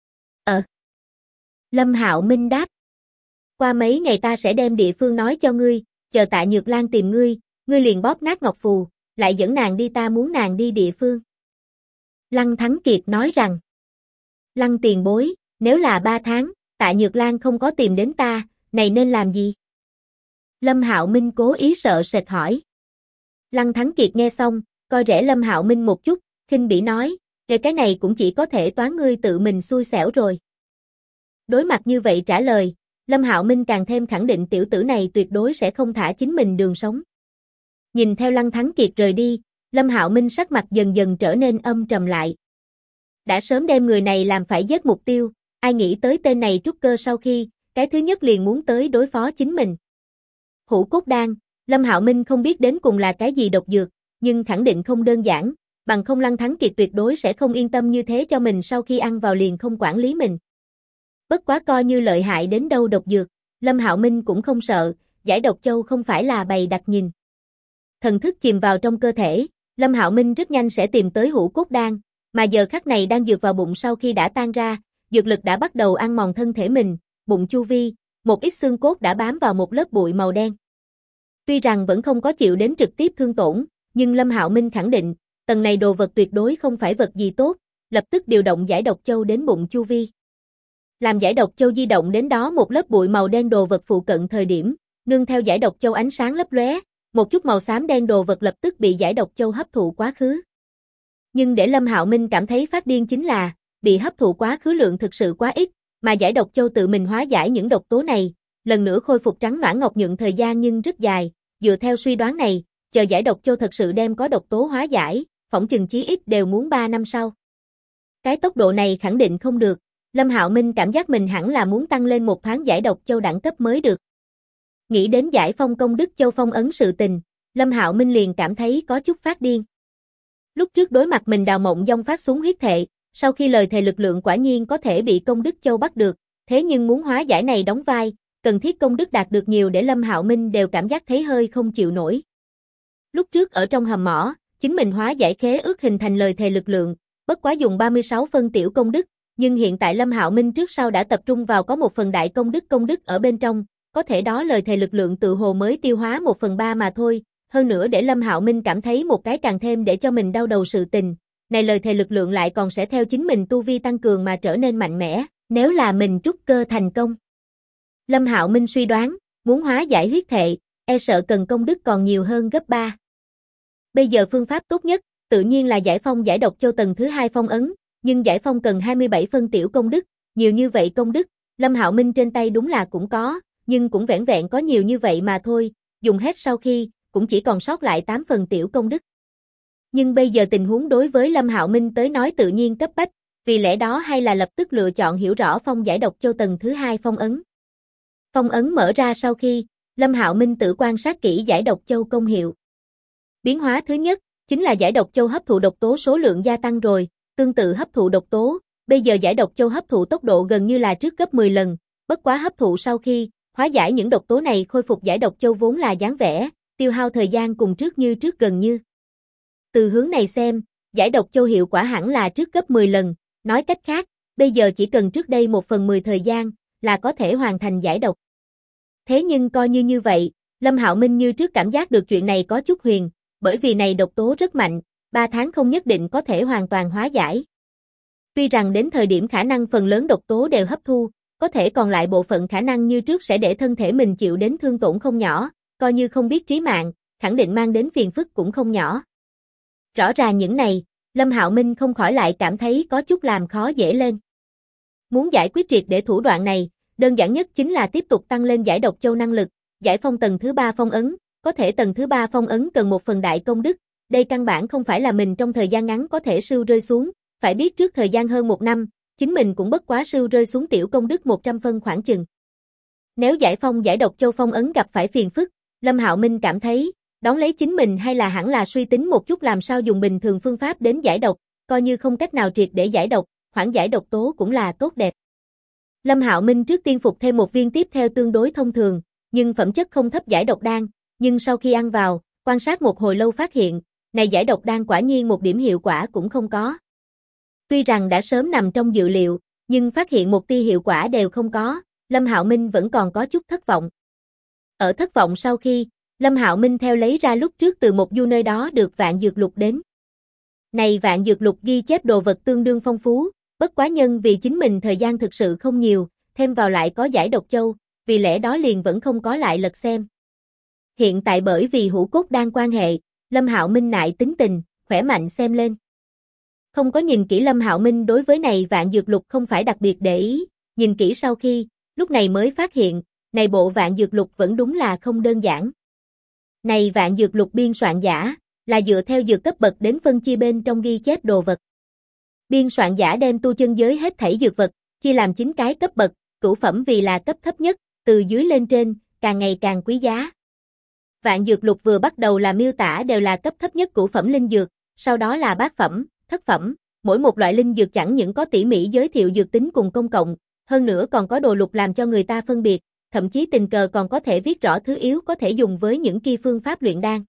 Lâm Hạo Minh đáp. Qua mấy ngày ta sẽ đem địa phương nói cho ngươi, chờ Tạ Nhược Lan tìm ngươi, ngươi liền bóp nát ngọc phù, lại dẫn nàng đi ta muốn nàng đi địa phương. Lăng Thắng Kiệt nói rằng. Lăng tiền bối, nếu là 3 tháng, Tạ Nhược Lan không có tìm đến ta, này nên làm gì? Lâm Hạo Minh cố ý sợ sệt hỏi. Lăng Thắng Kiệt nghe xong, coi rẻ Lâm Hạo Minh một chút, khinh bỉ nói, Cái này cũng chỉ có thể toán ngươi tự mình xui xẻo rồi. Đối mặt như vậy trả lời, Lâm Hạo Minh càng thêm khẳng định tiểu tử này tuyệt đối sẽ không thả chính mình đường sống. Nhìn theo Lăng Thắng Kiệt rời đi, Lâm Hạo Minh sắc mặt dần dần trở nên âm trầm lại. Đã sớm đem người này làm phải giết mục tiêu, ai nghĩ tới tên này trúc cơ sau khi, cái thứ nhất liền muốn tới đối phó chính mình. Hữu cốt đan, Lâm Hạo Minh không biết đến cùng là cái gì độc dược, nhưng khẳng định không đơn giản, bằng không Lăng Thắng Kiệt tuyệt đối sẽ không yên tâm như thế cho mình sau khi ăn vào liền không quản lý mình. Bất quá coi như lợi hại đến đâu độc dược, Lâm Hạo Minh cũng không sợ, giải độc châu không phải là bày đặt nhìn. Thần thức chìm vào trong cơ thể, Lâm Hạo Minh rất nhanh sẽ tìm tới hữu cốt đan, mà giờ khắc này đang dược vào bụng sau khi đã tan ra, dược lực đã bắt đầu ăn mòn thân thể mình, bụng chu vi, một ít xương cốt đã bám vào một lớp bụi màu đen. Tuy rằng vẫn không có chịu đến trực tiếp thương tổn, nhưng Lâm Hạo Minh khẳng định, tầng này đồ vật tuyệt đối không phải vật gì tốt, lập tức điều động giải độc châu đến bụng chu vi. Làm giải độc châu di động đến đó một lớp bụi màu đen đồ vật phụ cận thời điểm, nương theo giải độc châu ánh sáng lấp lóe, một chút màu xám đen đồ vật lập tức bị giải độc châu hấp thụ quá khứ. Nhưng để Lâm Hạo Minh cảm thấy phát điên chính là, bị hấp thụ quá khứ lượng thực sự quá ít, mà giải độc châu tự mình hóa giải những độc tố này, lần nữa khôi phục trắng nõn ngọc nhuận thời gian nhưng rất dài, dựa theo suy đoán này, chờ giải độc châu thật sự đem có độc tố hóa giải, phỏng chừng chí ít đều muốn 3 năm sau. Cái tốc độ này khẳng định không được, Lâm Hạo Minh cảm giác mình hẳn là muốn tăng lên một thoáng giải độc châu đẳng cấp mới được. Nghĩ đến giải phong công đức châu phong ấn sự tình, Lâm Hạo Minh liền cảm thấy có chút phát điên. Lúc trước đối mặt mình Đào Mộng Dông phát xuống huyết thệ, sau khi lời thề lực lượng quả nhiên có thể bị công đức châu bắt được, thế nhưng muốn hóa giải này đóng vai, cần thiết công đức đạt được nhiều để Lâm Hạo Minh đều cảm giác thấy hơi không chịu nổi. Lúc trước ở trong hầm mỏ, chính mình hóa giải khế ước hình thành lời thề lực lượng, bất quá dùng 36 phân tiểu công đức, nhưng hiện tại Lâm Hạo Minh trước sau đã tập trung vào có một phần đại công đức ở bên trong, có thể đó lời thề lực lượng tự hồ mới tiêu hóa 1/3 mà thôi, hơn nữa để Lâm Hạo Minh cảm thấy một cái càng thêm để cho mình đau đầu sự tình, này lời thề lực lượng lại còn sẽ theo chính mình tu vi tăng cường mà trở nên mạnh mẽ, nếu là mình trúc cơ thành công. Lâm Hạo Minh suy đoán, muốn hóa giải huyết thệ, e sợ cần công đức còn nhiều hơn gấp 3. Bây giờ phương pháp tốt nhất, tự nhiên là giải phong giải độc châu tầng thứ 2 phong ấn, nhưng giải phong cần 27 phân tiểu công đức, nhiều như vậy công đức, Lâm Hạo Minh trên tay đúng là cũng có, nhưng cũng vẻn vẹn có nhiều như vậy mà thôi, dùng hết sau khi, cũng chỉ còn sót lại 8 phần tiểu công đức. Nhưng bây giờ tình huống đối với Lâm Hạo Minh tới nói tự nhiên cấp bách, vì lẽ đó hay là lập tức lựa chọn hiểu rõ phong giải độc châu tầng thứ 2 phong ấn. Phong ấn mở ra sau khi, Lâm Hạo Minh tự quan sát kỹ giải độc châu công hiệu. Biến hóa thứ nhất, chính là giải độc châu hấp thụ độc tố số lượng gia tăng rồi, tương tự hấp thụ độc tố, bây giờ giải độc châu hấp thụ tốc độ gần như là trước gấp 10 lần, bất quá hấp thụ sau khi, hóa giải những độc tố này khôi phục giải độc châu vốn là dáng vẻ, tiêu hao thời gian cùng trước như trước gần như. Từ hướng này xem, giải độc châu hiệu quả hẳn là trước gấp 10 lần, nói cách khác, bây giờ chỉ cần trước đây 1/10 thời gian, là có thể hoàn thành giải độc. Thế nhưng coi như vậy, Lâm Hạo Minh như trước cảm giác được chuyện này có chút huyền, bởi vì này độc tố rất mạnh, 3 tháng không nhất định có thể hoàn toàn hóa giải. Tuy rằng đến thời điểm khả năng phần lớn độc tố đều hấp thu, có thể còn lại bộ phận khả năng như trước sẽ để thân thể mình chịu đến thương tổn không nhỏ, coi như không biết trí mạng, khẳng định mang đến phiền phức cũng không nhỏ. Rõ ràng những này, Lâm Hạo Minh không khỏi lại cảm thấy có chút làm khó dễ lên. Muốn giải quyết triệt để thủ đoạn này, đơn giản nhất chính là tiếp tục tăng lên giải độc châu năng lực, giải phong tầng thứ 3 phong ấn, có thể tầng thứ 3 phong ấn cần một phần đại công đức, đây căn bản không phải là mình trong thời gian ngắn có thể sưu rơi xuống, phải biết trước thời gian hơn 1 năm, chính mình cũng bất quá sưu rơi xuống tiểu công đức 100 phân khoảng chừng. Nếu giải phong giải độc châu phong ấn gặp phải phiền phức, Lâm Hạo Minh cảm thấy, đón lấy chính mình hay là hẳn là suy tính một chút làm sao dùng bình thường phương pháp đến giải độc, coi như không cách nào triệt để giải độc, hoãn giải độc tố cũng là tốt đẹp. Lâm Hạo Minh trước tiên phục thêm một viên tiếp theo tương đối thông thường, nhưng phẩm chất không thấp giải độc đan, nhưng sau khi ăn vào, quan sát một hồi lâu phát hiện, này giải độc đan quả nhiên một điểm hiệu quả cũng không có. Tuy rằng đã sớm nằm trong dự liệu, nhưng phát hiện một tia hiệu quả đều không có, Lâm Hạo Minh vẫn còn có chút thất vọng. Ở thất vọng sau khi, Lâm Hạo Minh theo lấy ra lúc trước từ một du nơi đó được vạn dược lục đến. Này vạn dược lục ghi chép đồ vật tương đương phong phú, bất quá nhân vì chính mình thời gian thực sự không nhiều, thêm vào lại có giải độc châu, vì lẽ đó liền vẫn không có lại lật xem. Hiện tại bởi vì hữu cốt đan quan hệ, Lâm Hạo Minh nại tính tình, khỏe mạnh xem lên. Không có nhìn kỹ Lâm Hạo Minh đối với này vạn dược lục không phải đặc biệt để ý, nhìn kỹ sau khi, lúc này mới phát hiện, này bộ vạn dược lục vẫn đúng là không đơn giản. Này vạn dược lục biên soạn giả, là dựa theo dược cấp bậc đến phân chia bên trong ghi chép đồ vật. Biên soạn giả đem tu chân giới hết thảy dược vật, chia làm 9 cái cấp bậc, cửu phẩm vì là cấp thấp nhất, từ dưới lên trên, càng ngày càng quý giá. Vạn dược lục vừa bắt đầu là miêu tả đều là cấp thấp nhất cửu phẩm linh dược, sau đó là bát phẩm, thất phẩm, mỗi một loại linh dược chẳng những có tỉ mỉ giới thiệu dược tính cùng công cộng, hơn nữa còn có đồ lục làm cho người ta phân biệt, thậm chí tình cờ còn có thể viết rõ thứ yếu có thể dùng với những kia phương pháp luyện đan.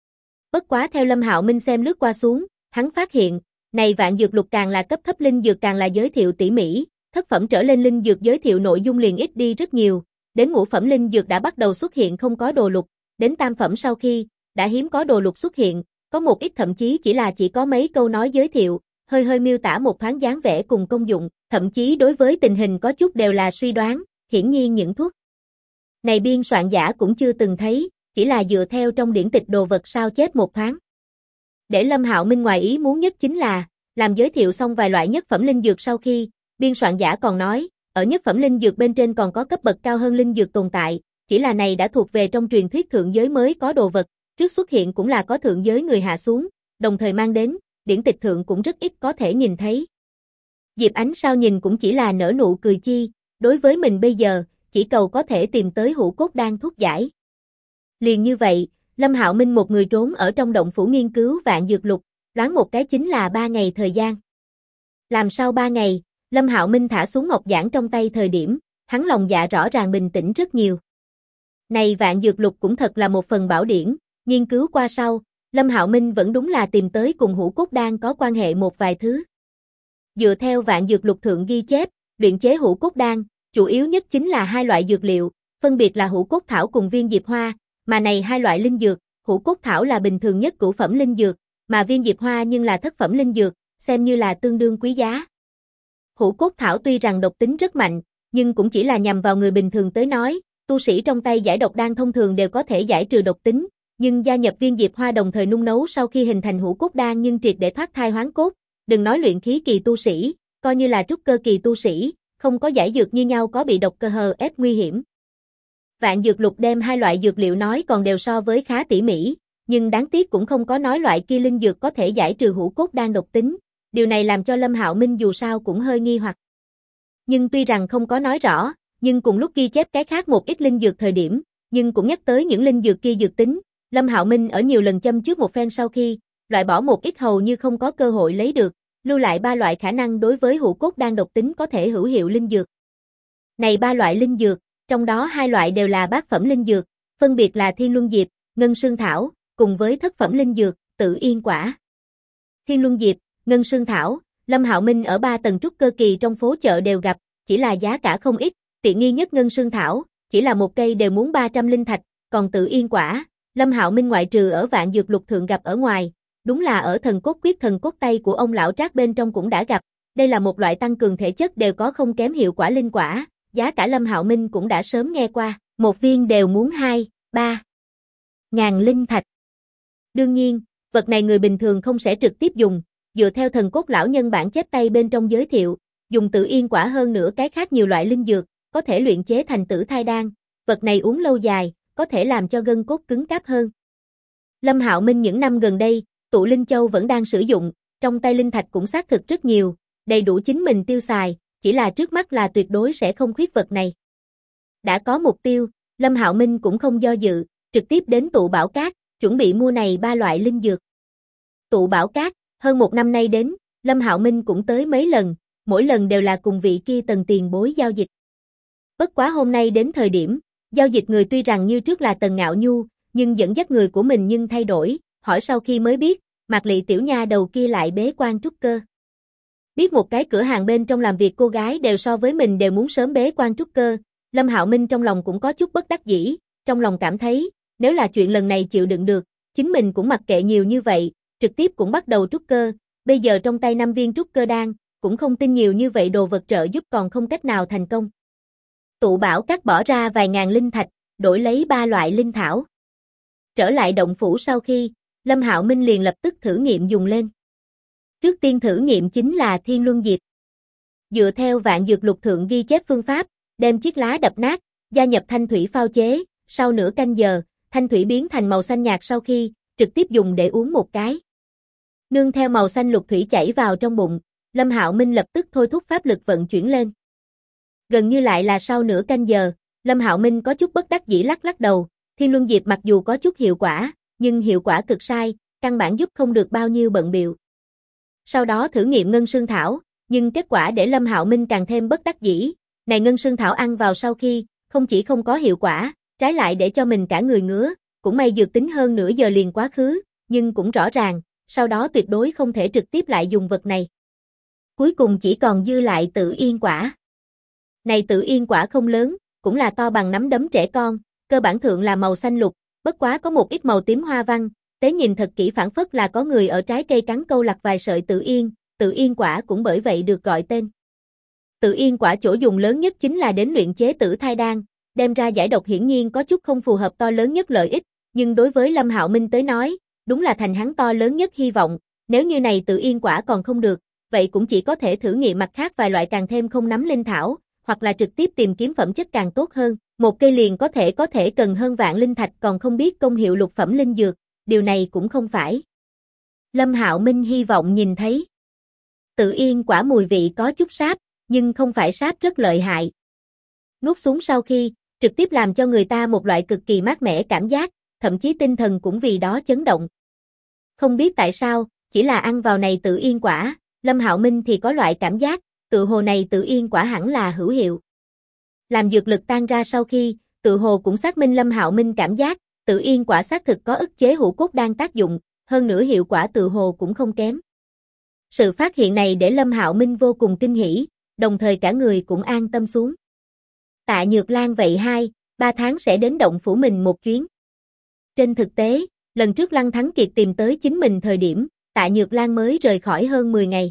Bất quá theo Lâm Hạo Minh xem lướt qua xuống, hắn phát hiện, này vạn dược lục càng là cấp thấp linh dược càng là giới thiệu tỉ mỉ, thất phẩm trở lên linh dược giới thiệu nội dung liền ít đi rất nhiều, đến ngũ phẩm linh dược đã bắt đầu xuất hiện không có đồ lục, đến tam phẩm sau khi, đã hiếm có đồ lục xuất hiện, có một ít thậm chí chỉ có mấy câu nói giới thiệu, hơi miêu tả một thoáng dáng vẻ cùng công dụng, thậm chí đối với tình hình có chút đều là suy đoán, hiển nhiên những thuốc này biên soạn giả cũng chưa từng thấy, chỉ là dựa theo trong điển tịch đồ vật sao chép một thoáng. Để Lâm Hạo Minh ngoài ý muốn nhất chính là, làm giới thiệu xong vài loại nhất phẩm linh dược sau khi, biên soạn giả còn nói, ở nhất phẩm linh dược bên trên còn có cấp bậc cao hơn linh dược tồn tại, chỉ là này đã thuộc về trong truyền thuyết thượng giới mới có đồ vật, trước xuất hiện cũng là có thượng giới người hạ xuống, đồng thời mang đến, điển tịch thượng cũng rất ít có thể nhìn thấy. Diệp Ánh sao nhìn cũng chỉ là nở nụ cười chi, đối với mình bây giờ, chỉ cầu có thể tìm tới hữu cốt đan thuốc giải. Liền như vậy, Lâm Hạo Minh một người trốn ở trong động phủ nghiên cứu vạn dược lục, đoán một cái chính là 3 ngày thời gian. Làm sau 3 ngày, Lâm Hạo Minh thả xuống ngọc giản trong tay thời điểm, hắn lòng dạ rõ ràng bình tĩnh rất nhiều. Này vạn dược lục cũng thật là một phần bảo điển, nghiên cứu qua sau, Lâm Hạo Minh vẫn đúng là tìm tới cùng hữu cốt đan có quan hệ một vài thứ. Dựa theo vạn dược lục thượng ghi chép, luyện chế hữu cốt đan, chủ yếu nhất chính là 2 loại dược liệu, phân biệt là hữu cốt thảo cùng viên diệp hoa, mà này 2 loại linh dược, hữu cốt thảo là bình thường nhất cửu phẩm linh dược, mà viên diệp hoa nhưng là thất phẩm linh dược, xem như là tương đương quý giá. Hữu cốt thảo tuy rằng độc tính rất mạnh, nhưng cũng chỉ là nhằm vào người bình thường tới nói, tu sĩ trong tay giải độc đan thông thường đều có thể giải trừ độc tính, nhưng gia nhập viên diệp hoa đồng thời nung nấu sau khi hình thành hữu cốt đan nhưng triệt để thoát thai hoán cốt, đừng nói luyện khí kỳ tu sĩ, coi như là trúc cơ kỳ tu sĩ, không có giải dược như nhau có bị độc cơ hờ ép nguy hiểm. Vạn dược lục đem 2 loại dược liệu nói còn đều so với khá tỉ mỉ, nhưng đáng tiếc cũng không có nói loại kia linh dược có thể giải trừ hữu cốt đan độc tính, điều này làm cho Lâm Hạo Minh dù sao cũng hơi nghi hoặc. Nhưng tuy rằng không có nói rõ, nhưng cùng lúc ghi chép cái khác một ít linh dược thời điểm, nhưng cũng nhắc tới những linh dược kia dược tính, Lâm Hạo Minh ở nhiều lần châm trước một phen sau khi, loại bỏ một ít hầu như không có cơ hội lấy được, lưu lại 3 loại khả năng đối với hữu cốt đan độc tính có thể hữu hiệu linh dược. Này 3 loại linh dược, trong đó 2 loại đều là bát phẩm linh dược, phân biệt là Thiên Luân Diệp, Ngân Sương Thảo, cùng với thất phẩm linh dược, Tự Yên Quả. Thiên Luân Diệp, Ngân Sương Thảo, Lâm Hạo Minh ở 3 tầng trúc cơ kỳ trong phố chợ đều gặp, chỉ là giá cả không ít, tiện nghi nhất Ngân Sương Thảo, chỉ là một cây đều muốn 300 linh thạch, còn Tự Yên Quả, Lâm Hạo Minh ngoại trừ ở vạn dược lục thượng gặp ở ngoài, đúng là ở thần cốt quyết thần cốt tay của ông lão Trác bên trong cũng đã gặp, đây là một loại tăng cường thể chất đều có không kém hiệu quả linh quả, giá cả Lâm Hạo Minh cũng đã sớm nghe qua, một viên đều muốn 2-3 ngàn linh thạch. Đương nhiên, vật này người bình thường không sẽ trực tiếp dùng, dựa theo thần cốt lão nhân bản chép tay bên trong giới thiệu, dùng Tự Yên Quả hơn nữa cái khác nhiều loại linh dược, có thể luyện chế thành tử thai đan, vật này uống lâu dài, có thể làm cho gân cốt cứng cáp hơn. Lâm Hạo Minh những năm gần đây, tụ linh châu vẫn đang sử dụng, trong tay linh thạch cũng xác thực rất nhiều, đầy đủ chính mình tiêu xài, chỉ là trước mắt là tuyệt đối sẽ không khuyết vật này. Đã có mục tiêu, Lâm Hạo Minh cũng không do dự, trực tiếp đến Tụ Bảo Cát, chuẩn bị mua này 3 loại linh dược. Tụ Bảo Cát, hơn 1 năm nay đến, Lâm Hạo Minh cũng tới mấy lần, mỗi lần đều là cùng vị kia Tần tiền bối giao dịch. Bất quá hôm nay đến thời điểm, giao dịch người tuy rằng như trước là Tần Ngạo Nhu, nhưng dẫn dắt người của mình nhưng thay đổi, hỏi sau khi mới biết, Mạc Lị tiểu nha đầu kia lại bế quan trúc cơ. Biết một cái cửa hàng bên trong làm việc cô gái đều so với mình đều muốn sớm bế quan trúc cơ, Lâm Hạo Minh trong lòng cũng có chút bất đắc dĩ, trong lòng cảm thấy, nếu là chuyện lần này chịu đựng được, chính mình cũng mặc kệ nhiều như vậy, trực tiếp cũng bắt đầu trúc cơ, bây giờ trong tay 5 viên trúc cơ đan, cũng không tin nhiều như vậy đồ vật trợ giúp còn không cách nào thành công. Tụ Bảo Cát bỏ ra vài ngàn linh thạch, đổi lấy 3 loại linh thảo. Trở lại động phủ sau khi, Lâm Hạo Minh liền lập tức thử nghiệm dùng lên. Trước tiên thử nghiệm chính là Thiên Luân Diệp. Dựa theo Vạn Dược Lục thượng ghi chép phương pháp, đem chiếc lá đập nát, gia nhập thanh thủy phao chế, sau nửa canh giờ, thanh thủy biến thành màu xanh nhạt sau khi, trực tiếp dùng để uống một cái. Nương theo màu xanh lục thủy chảy vào trong bụng, Lâm Hạo Minh lập tức thôi thúc pháp lực vận chuyển lên. Gần như lại là sau nửa canh giờ, Lâm Hạo Minh có chút bất đắc dĩ lắc lắc đầu, Thiên Luân Diệp mặc dù có chút hiệu quả, nhưng hiệu quả cực sai, căn bản giúp không được bao nhiêu bận bịu. Sau đó thử nghiệm ngân sương thảo, nhưng kết quả để Lâm Hạo Minh càng thêm bất đắc dĩ, này ngân sương thảo ăn vào sau khi, không chỉ không có hiệu quả, trái lại để cho mình cả người ngứa, cũng may dược tính hơn nửa giờ liền quá khứ, nhưng cũng rõ ràng, sau đó tuyệt đối không thể trực tiếp lại dùng vật này. Cuối cùng chỉ còn dư lại Tự Yên quả. Này Tự Yên quả không lớn, cũng là to bằng nắm đấm trẻ con, cơ bản thượng là màu xanh lục, bất quá có một ít màu tím hoa văn, tế nhìn thật kỹ phản phất là có người ở trái cây cắn câu lặt vài sợi Tự Yên quả cũng bởi vậy được gọi tên. Tự Yên quả chỗ dùng lớn nhất chính là đến luyện chế tử thai đan, đem ra giải độc hiển nhiên có chút không phù hợp to lớn nhất lợi ích, nhưng đối với Lâm Hạo Minh tới nói, đúng là thành hắn to lớn nhất hy vọng, nếu như này Tự Yên quả còn không được, vậy cũng chỉ có thể thử nghiệm mặt khác vài loại càng thêm không nắm linh thảo, hoặc là trực tiếp tìm kiếm phẩm chất càng tốt hơn, một cây liền có thể cần hơn vạn linh thạch còn không biết công hiệu lục phẩm linh dược, điều này cũng không phải. Lâm Hạo Minh hy vọng nhìn thấy. Tự Yên quả mùi vị có chút sáp, nhưng không phải sáp rất lợi hại. Nuốt xuống sau khi, trực tiếp làm cho người ta một loại cực kỳ mát mẻ cảm giác, thậm chí tinh thần cũng vì đó chấn động. Không biết tại sao, chỉ là ăn vào này Tự Yên quả, Lâm Hạo Minh thì có loại cảm giác, tự hồ này Tự Yên quả hẳn là hữu hiệu. Làm dược lực tan ra sau khi, tự hồ cũng xác minh Lâm Hạo Minh cảm giác, Tự Yên quả xác thực có ức chế hữu cốt đan tác dụng, hơn nữa hiệu quả tự hồ cũng không kém. Sự phát hiện này để Lâm Hạo Minh vô cùng kinh hỉ, đồng thời cả người cũng an tâm xuống. Tạ Nhược Lan vậy 2-3 tháng sẽ đến động phủ mình một chuyến. Trên thực tế, lần trước Lăng Thắng Kiệt tìm tới chính mình thời điểm, Tạ Nhược Lan mới rời khỏi hơn 10 ngày.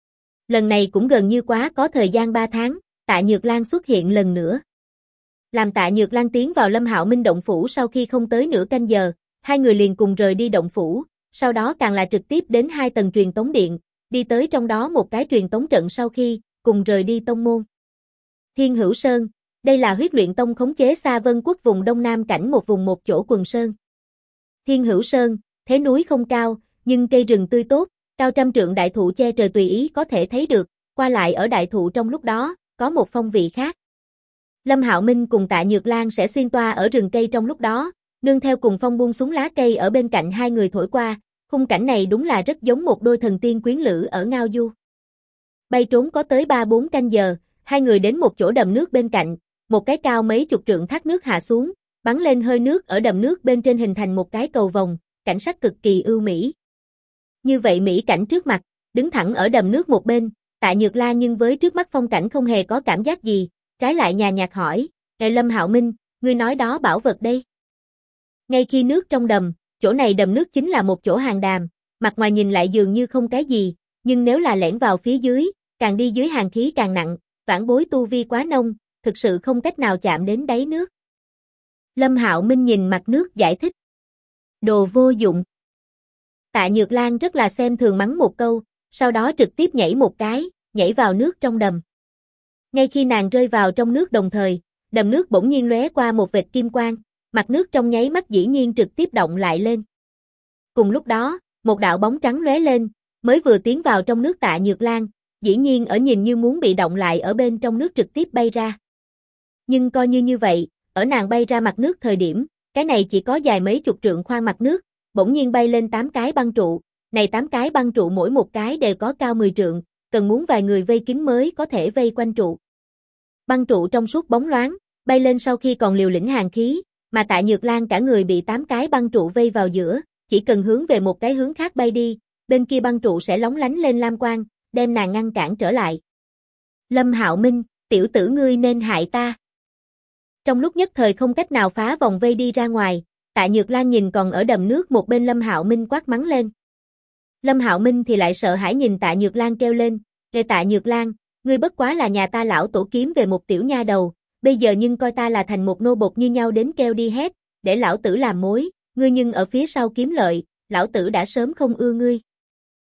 Lần này cũng gần như quá có thời gian 3 tháng, Tạ Nhược Lan xuất hiện lần nữa. Làm Tạ Nhược Lan tiến vào Lâm Hạo Minh động phủ sau khi không tới nửa canh giờ, hai người liền cùng rời đi động phủ, sau đó càng là trực tiếp đến 2 tầng truyền tống điện, đi tới trong đó một cái truyền tống trận sau khi, cùng rời đi tông môn. Thiên Hữu Sơn, đây là Huyết Luyện Tông khống chế Sa Vân Quốc vùng Đông Nam cảnh một vùng một chỗ quần sơn. Thiên Hữu Sơn, thế núi không cao, nhưng cây rừng tươi tốt, cao trăm trượng đại thụ che trời tùy ý có thể thấy được, qua lại ở đại thụ trong lúc đó, có một phong vị khác. Lâm Hạo Minh cùng Tạ Nhược Lan sẽ xuyên toa ở rừng cây trong lúc đó, nương theo cùng phong buông xuống lá cây ở bên cạnh hai người thổi qua, khung cảnh này đúng là rất giống một đôi thần tiên quyến lữ ở Ngao Du. Bay trốn có tới 3-4 canh giờ, hai người đến một chỗ đầm nước bên cạnh, một cái cao mấy chục trượng thác nước hạ xuống, bắn lên hơi nước ở đầm nước bên trên hình thành một cái cầu vồng, cảnh sắc cực kỳ ưu mỹ. Như vậy mỹ cảnh trước mặt, đứng thẳng ở đầm nước một bên, Tạ Nhược Lan nhưng với trước mắt phong cảnh không hề có cảm giác gì, trái lại nhàn nhạt hỏi, Lâm Hạo Minh, ngươi nói đó bảo vật đây. Ngay khi nước trong đầm, chỗ này đầm nước chính là một chỗ hang đàm, mặt ngoài nhìn lại dường như không cái gì, nhưng nếu là lẻn vào phía dưới, càng đi dưới hàn khí càng nặng, vãn bối tu vi quá nông, thực sự không cách nào chạm đến đáy nước. Lâm Hạo Minh nhìn mặt nước giải thích. Đồ vô dụng. Tạ Nhược Lan rất là xem thường mắng một câu, sau đó trực tiếp nhảy một cái, nhảy vào nước trong đầm. Ngay khi nàng rơi vào trong nước đồng thời, đầm nước bỗng nhiên lóe qua một vệt kim quang, mặt nước trong nháy mắt dĩ nhiên trực tiếp động lại lên. Cùng lúc đó, một đạo bóng trắng lóe lên, mới vừa tiến vào trong nước Tạ Nhược Lan, dĩ nhiên ở nhìn như muốn bị động lại ở bên trong nước trực tiếp bay ra. Nhưng coi như vậy, ở nàng bay ra mặt nước thời điểm, cái này chỉ có dài mấy chục trượng khoan mặt nước, bỗng nhiên bay lên 8 cái băng trụ, này 8 cái băng trụ mỗi một cái đều có cao 10 trượng, cần muốn vài người vây kín mới có thể vây quanh trụ. Băng trụ trong suốt bóng loáng, bay lên sau khi còn liều lĩnh hàn khí, mà Tạ Nhược Lan cả người bị 8 cái băng trụ vây vào giữa, chỉ cần hướng về một cái hướng khác bay đi, bên kia băng trụ sẽ lóng lánh lên lam quang, đem nàng ngăn cản trở lại. Lâm Hạo Minh, tiểu tử ngươi nên hại ta. Trong lúc nhất thời không cách nào phá vòng vây đi ra ngoài, Tạ Nhược Lan nhìn còn ở đầm nước một bên Lâm Hạo Minh quát mắng lên. Lâm Hạo Minh thì lại sợ hãi nhìn Tạ Nhược Lan kêu lên, Tạ Nhược Lan, ngươi bất quá là nhà ta lão tổ kiếm về một tiểu nha đầu, bây giờ nhưng coi ta là thành một nô bộc như nhau đến kêu đi hét, để lão tử làm mối, ngươi nhưng ở phía sau kiếm lợi, lão tử đã sớm không ưa ngươi.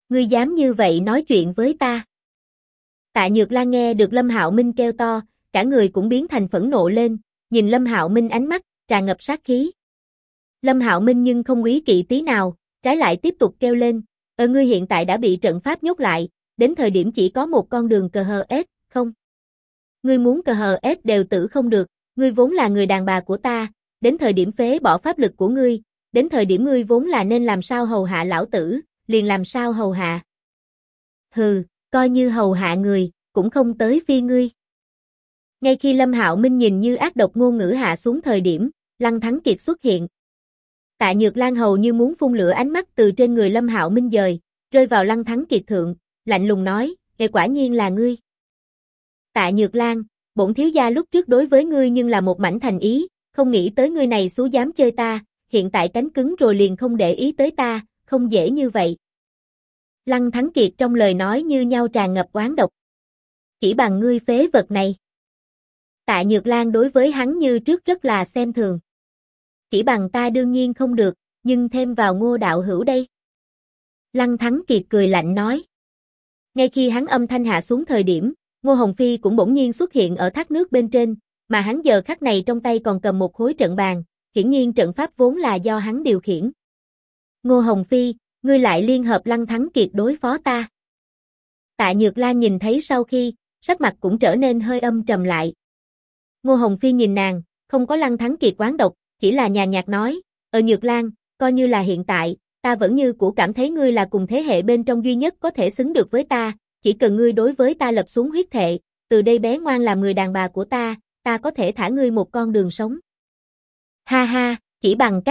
Ngươi dám như vậy nói chuyện với ta? Tạ Nhược Lan nghe được Lâm Hạo Minh kêu to, cả người cũng biến thành phẫn nộ lên, nhìn Lâm Hạo Minh ánh mắt tràn ngập sát khí. Lâm Hạo Minh nhưng không úy kỵ tí nào, trái lại tiếp tục kêu lên, ngươi hiện tại đã bị trận pháp nhốt lại, đến thời điểm chỉ có một con đường cờ hờ ết, không? Ngươi muốn cờ hờ ết đều tử không được, ngươi vốn là người đàn bà của ta, đến thời điểm phế bỏ pháp lực của ngươi, đến thời điểm ngươi vốn là nên làm sao hầu hạ lão tử, liền làm sao hầu hạ. Hừ, coi như hầu hạ người, cũng không tới phi ngươi. Ngay khi Lâm Hạo Minh nhìn như ác độc ngôn ngữ hạ xuống thời điểm, Lăng Thắng Kiệt xuất hiện. Tạ Nhược Lan hầu như muốn phun lửa, ánh mắt từ trên người Lâm Hạo Minh dời, rơi vào Lăng Thắng Kiệt thượng, lạnh lùng nói, quả nhiên là ngươi. Tạ Nhược Lan, bổn thiếu gia lúc trước đối với ngươi nhưng là một mảnh thành ý, không nghĩ tới ngươi này xú dám chơi ta, hiện tại cánh cứng rồi liền không để ý tới ta, không dễ như vậy. Lăng Thắng Kiệt trong lời nói như nhau tràn ngập oán độc. Chỉ bằng ngươi phế vật này. Tạ Nhược Lan đối với hắn như trước rất là xem thường. Chỉ bằng ta đương nhiên không được, nhưng thêm vào Ngô đạo hữu đây. Lăng Thắng Kiệt cười lạnh nói. Ngay khi hắn âm thanh hạ xuống thời điểm, Ngô Hồng Phi cũng bỗng nhiên xuất hiện ở thác nước bên trên, mà hắn giờ khắc này trong tay còn cầm một khối trận bàn, hiển nhiên trận pháp vốn là do hắn điều khiển. Ngô Hồng Phi, ngươi lại liên hợp Lăng Thắng Kiệt đối phó ta. Tạ Nhược Lan nhìn thấy sau khi, sắc mặt cũng trở nên hơi âm trầm lại. Ngô Hồng Phi nhìn nàng, không có Lăng Thắng Kiệt oán độc, chỉ là nhàn nhạt nói, Nhược Lan, coi như là hiện tại, ta vẫn như cũ cảm thấy ngươi là cùng thế hệ bên trong duy nhất có thể xứng được với ta, chỉ cần ngươi đối với ta lập xuống huyết thệ, từ đây bé ngoan làm người đàn bà của ta có thể thả ngươi một con đường sống. Ha ha, chỉ bằng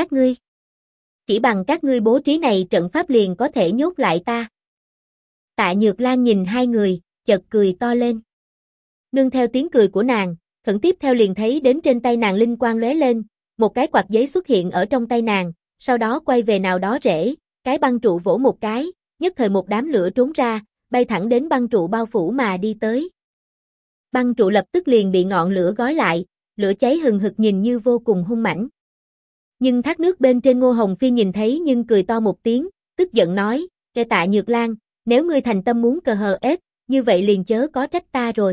các ngươi bố trí này trận pháp liền có thể nhốt lại ta. Tạ Nhược Lan nhìn hai người, chợt cười to lên. Nương theo tiếng cười của nàng, khẩn tiếp theo liền thấy đến trên tay nàng linh quang lóe lên, một cái quạt giấy xuất hiện ở trong tay nàng, sau đó quay về nào đó rễ, cái băng trụ vỗ một cái, nhất thời một đám lửa trốn ra, bay thẳng đến băng trụ bao phủ mà đi tới. Băng trụ lập tức liền bị ngọn lửa gói lại, lửa cháy hừng hực nhìn như vô cùng hung mãnh. Nhưng thác nước bên trên Ngô Hồng Phi nhìn thấy nhưng cười to một tiếng, tức giận nói, Tạ Nhược Lan, nếu ngươi thành tâm muốn cờ hờ ết, như vậy liền chớ có trách ta rồi.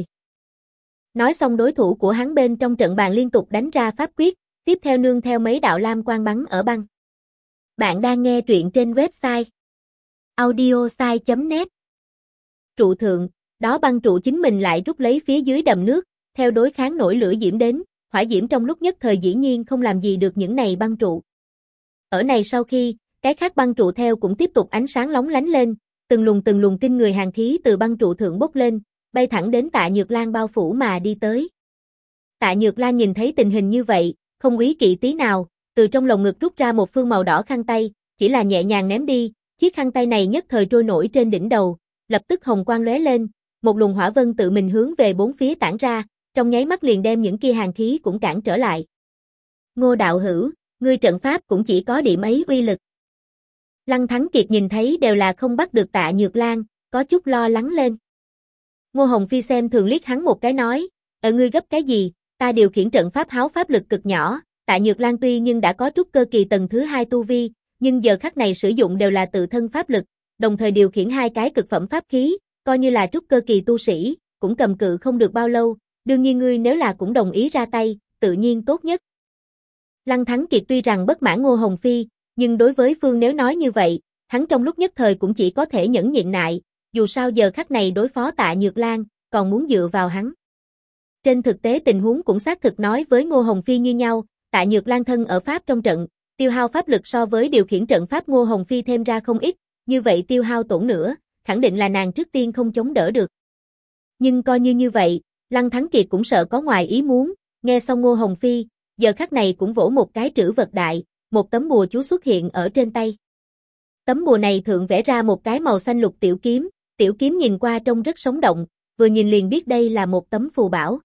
Nói xong đối thủ của hắn bên trong trận bàn liên tục đánh ra pháp quyết, tiếp theo nương theo mấy đạo lam quang bắn ở băng. Bạn đang nghe truyện trên website audiosai.net. Trụ thượng, đó băng trụ chính mình lại rút lấy phía dưới đầm nước, theo đối kháng nổi lửa diễm đến, hỏa diễm trong lúc nhất thời dĩ nhiên không làm gì được những này băng trụ. Ở này sau khi, cái khác băng trụ theo cũng tiếp tục ánh sáng lóng lánh lên, từng luồng kinh người hàn khí từ băng trụ thượng bốc lên, bay thẳng đến Tạ Nhược Lan bao phủ mà đi tới. Tạ Nhược Lan nhìn thấy tình hình như vậy, không úy kỵ tí nào, từ trong lồng ngực rút ra một phương màu đỏ khăn tay, chỉ là nhẹ nhàng ném đi, chiếc khăn tay này nhất thời trôi nổi trên đỉnh đầu, lập tức hồng quang lóe lên, một luồng hỏa vân tự mình hướng về bốn phía tản ra, trong nháy mắt liền đem những kia hàn khí cũng cản trở lại. Ngô đạo hữu, ngươi trận pháp cũng chỉ có điểm ấy uy lực. Lăng Thắng Kiệt nhìn thấy đều là không bắt được Tạ Nhược Lan, có chút lo lắng lên. Ngô Hồng Phi xem thường liếc hắn một cái nói, ngươi gấp cái gì, ta điều khiển trận pháp háo pháp lực cực nhỏ, Tạ Nhược Lan tuy nhưng đã có trúc cơ kỳ tầng thứ 2 tu vi, nhưng giờ khắc này sử dụng đều là tự thân pháp lực, đồng thời điều khiển hai cái cực phẩm pháp khí, coi như là trúc cơ kỳ tu sĩ, cũng cầm cự không được bao lâu, đương nhiên ngươi nếu là cũng đồng ý ra tay, tự nhiên tốt nhất. Lăng Thắng Kiệt tuy rằng bất mãn Ngô Hồng Phi, nhưng đối với Phương nếu nói như vậy, hắn trong lúc nhất thời cũng chỉ có thể nhẫn nhịn nại, dù sao giờ khắc này đối phó Tạ Nhược Lan, còn muốn dựa vào hắn. Trên thực tế tình huống cũng xác thực nói với Ngô Hồng Phi như nhau, Tạ Nhược Lan thân ở pháp trong trận, tiêu hao pháp lực so với điều khiển trận pháp Ngô Hồng Phi thêm ra không ít, như vậy tiêu hao tổn nữa, khẳng định là nàng trước tiên không chống đỡ được. Nhưng coi như vậy, Lăng Thắng Kiệt cũng sợ có ngoài ý muốn, nghe xong Ngô Hồng Phi, giờ khắc này cũng vỗ một cái trữ vật đại, một tấm bùa chú xuất hiện ở trên tay. Tấm bùa này thượng vẽ ra một cái màu xanh lục tiểu kiếm nhìn qua trông rất sống động, vừa nhìn liền biết đây là một tấm phù bảo.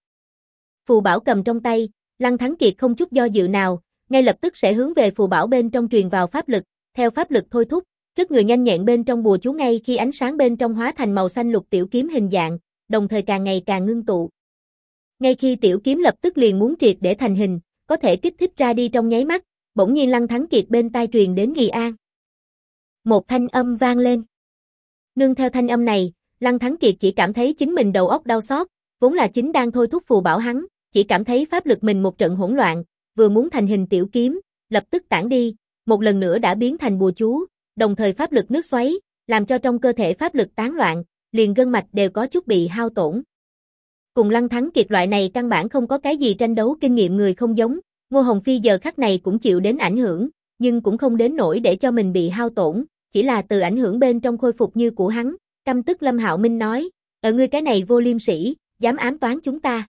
Phù bảo cầm trong tay, Lăng Thắng Kiệt không chút do dự nào, ngay lập tức sẽ hướng về phù bảo bên trong truyền vào pháp lực, theo pháp lực thôi thúc, rất người nhanh nhẹn bên trong bùa chú ngay khi ánh sáng bên trong hóa thành màu xanh lục tiểu kiếm hình dạng, đồng thời càng ngày càng ngưng tụ. Ngay khi tiểu kiếm lập tức liền muốn triệt để thành hình, có thể kích thích ra đi trong nháy mắt, bỗng nhiên Lăng Thắng Kiệt bên tai truyền đến Nghi An. Một thanh âm vang lên. Nương theo thanh âm này, Lăng Thắng Kiệt chỉ cảm thấy chính mình đầu óc đau xót, vốn là chính đang thôi thúc phù bảo hắn, chỉ cảm thấy pháp lực mình một trận hỗn loạn, vừa muốn thành hình tiểu kiếm, lập tức tản đi, một lần nữa đã biến thành bùa chú, đồng thời pháp lực nước xoáy, làm cho trong cơ thể pháp lực tán loạn, liền gân mạch đều có chút bị hao tổn. Cùng Lăng Thắng Kiệt loại này căn bản không có cái gì tranh đấu kinh nghiệm người không giống, Ngô Hồng Phi giờ khắc này cũng chịu đến ảnh hưởng, nhưng cũng không đến nỗi để cho mình bị hao tổn, chỉ là từ ảnh hưởng bên trong khôi phục như của hắn, căm tức Lâm Hạo Minh nói, ngươi cái này vô liêm sỉ, dám ám toán chúng ta.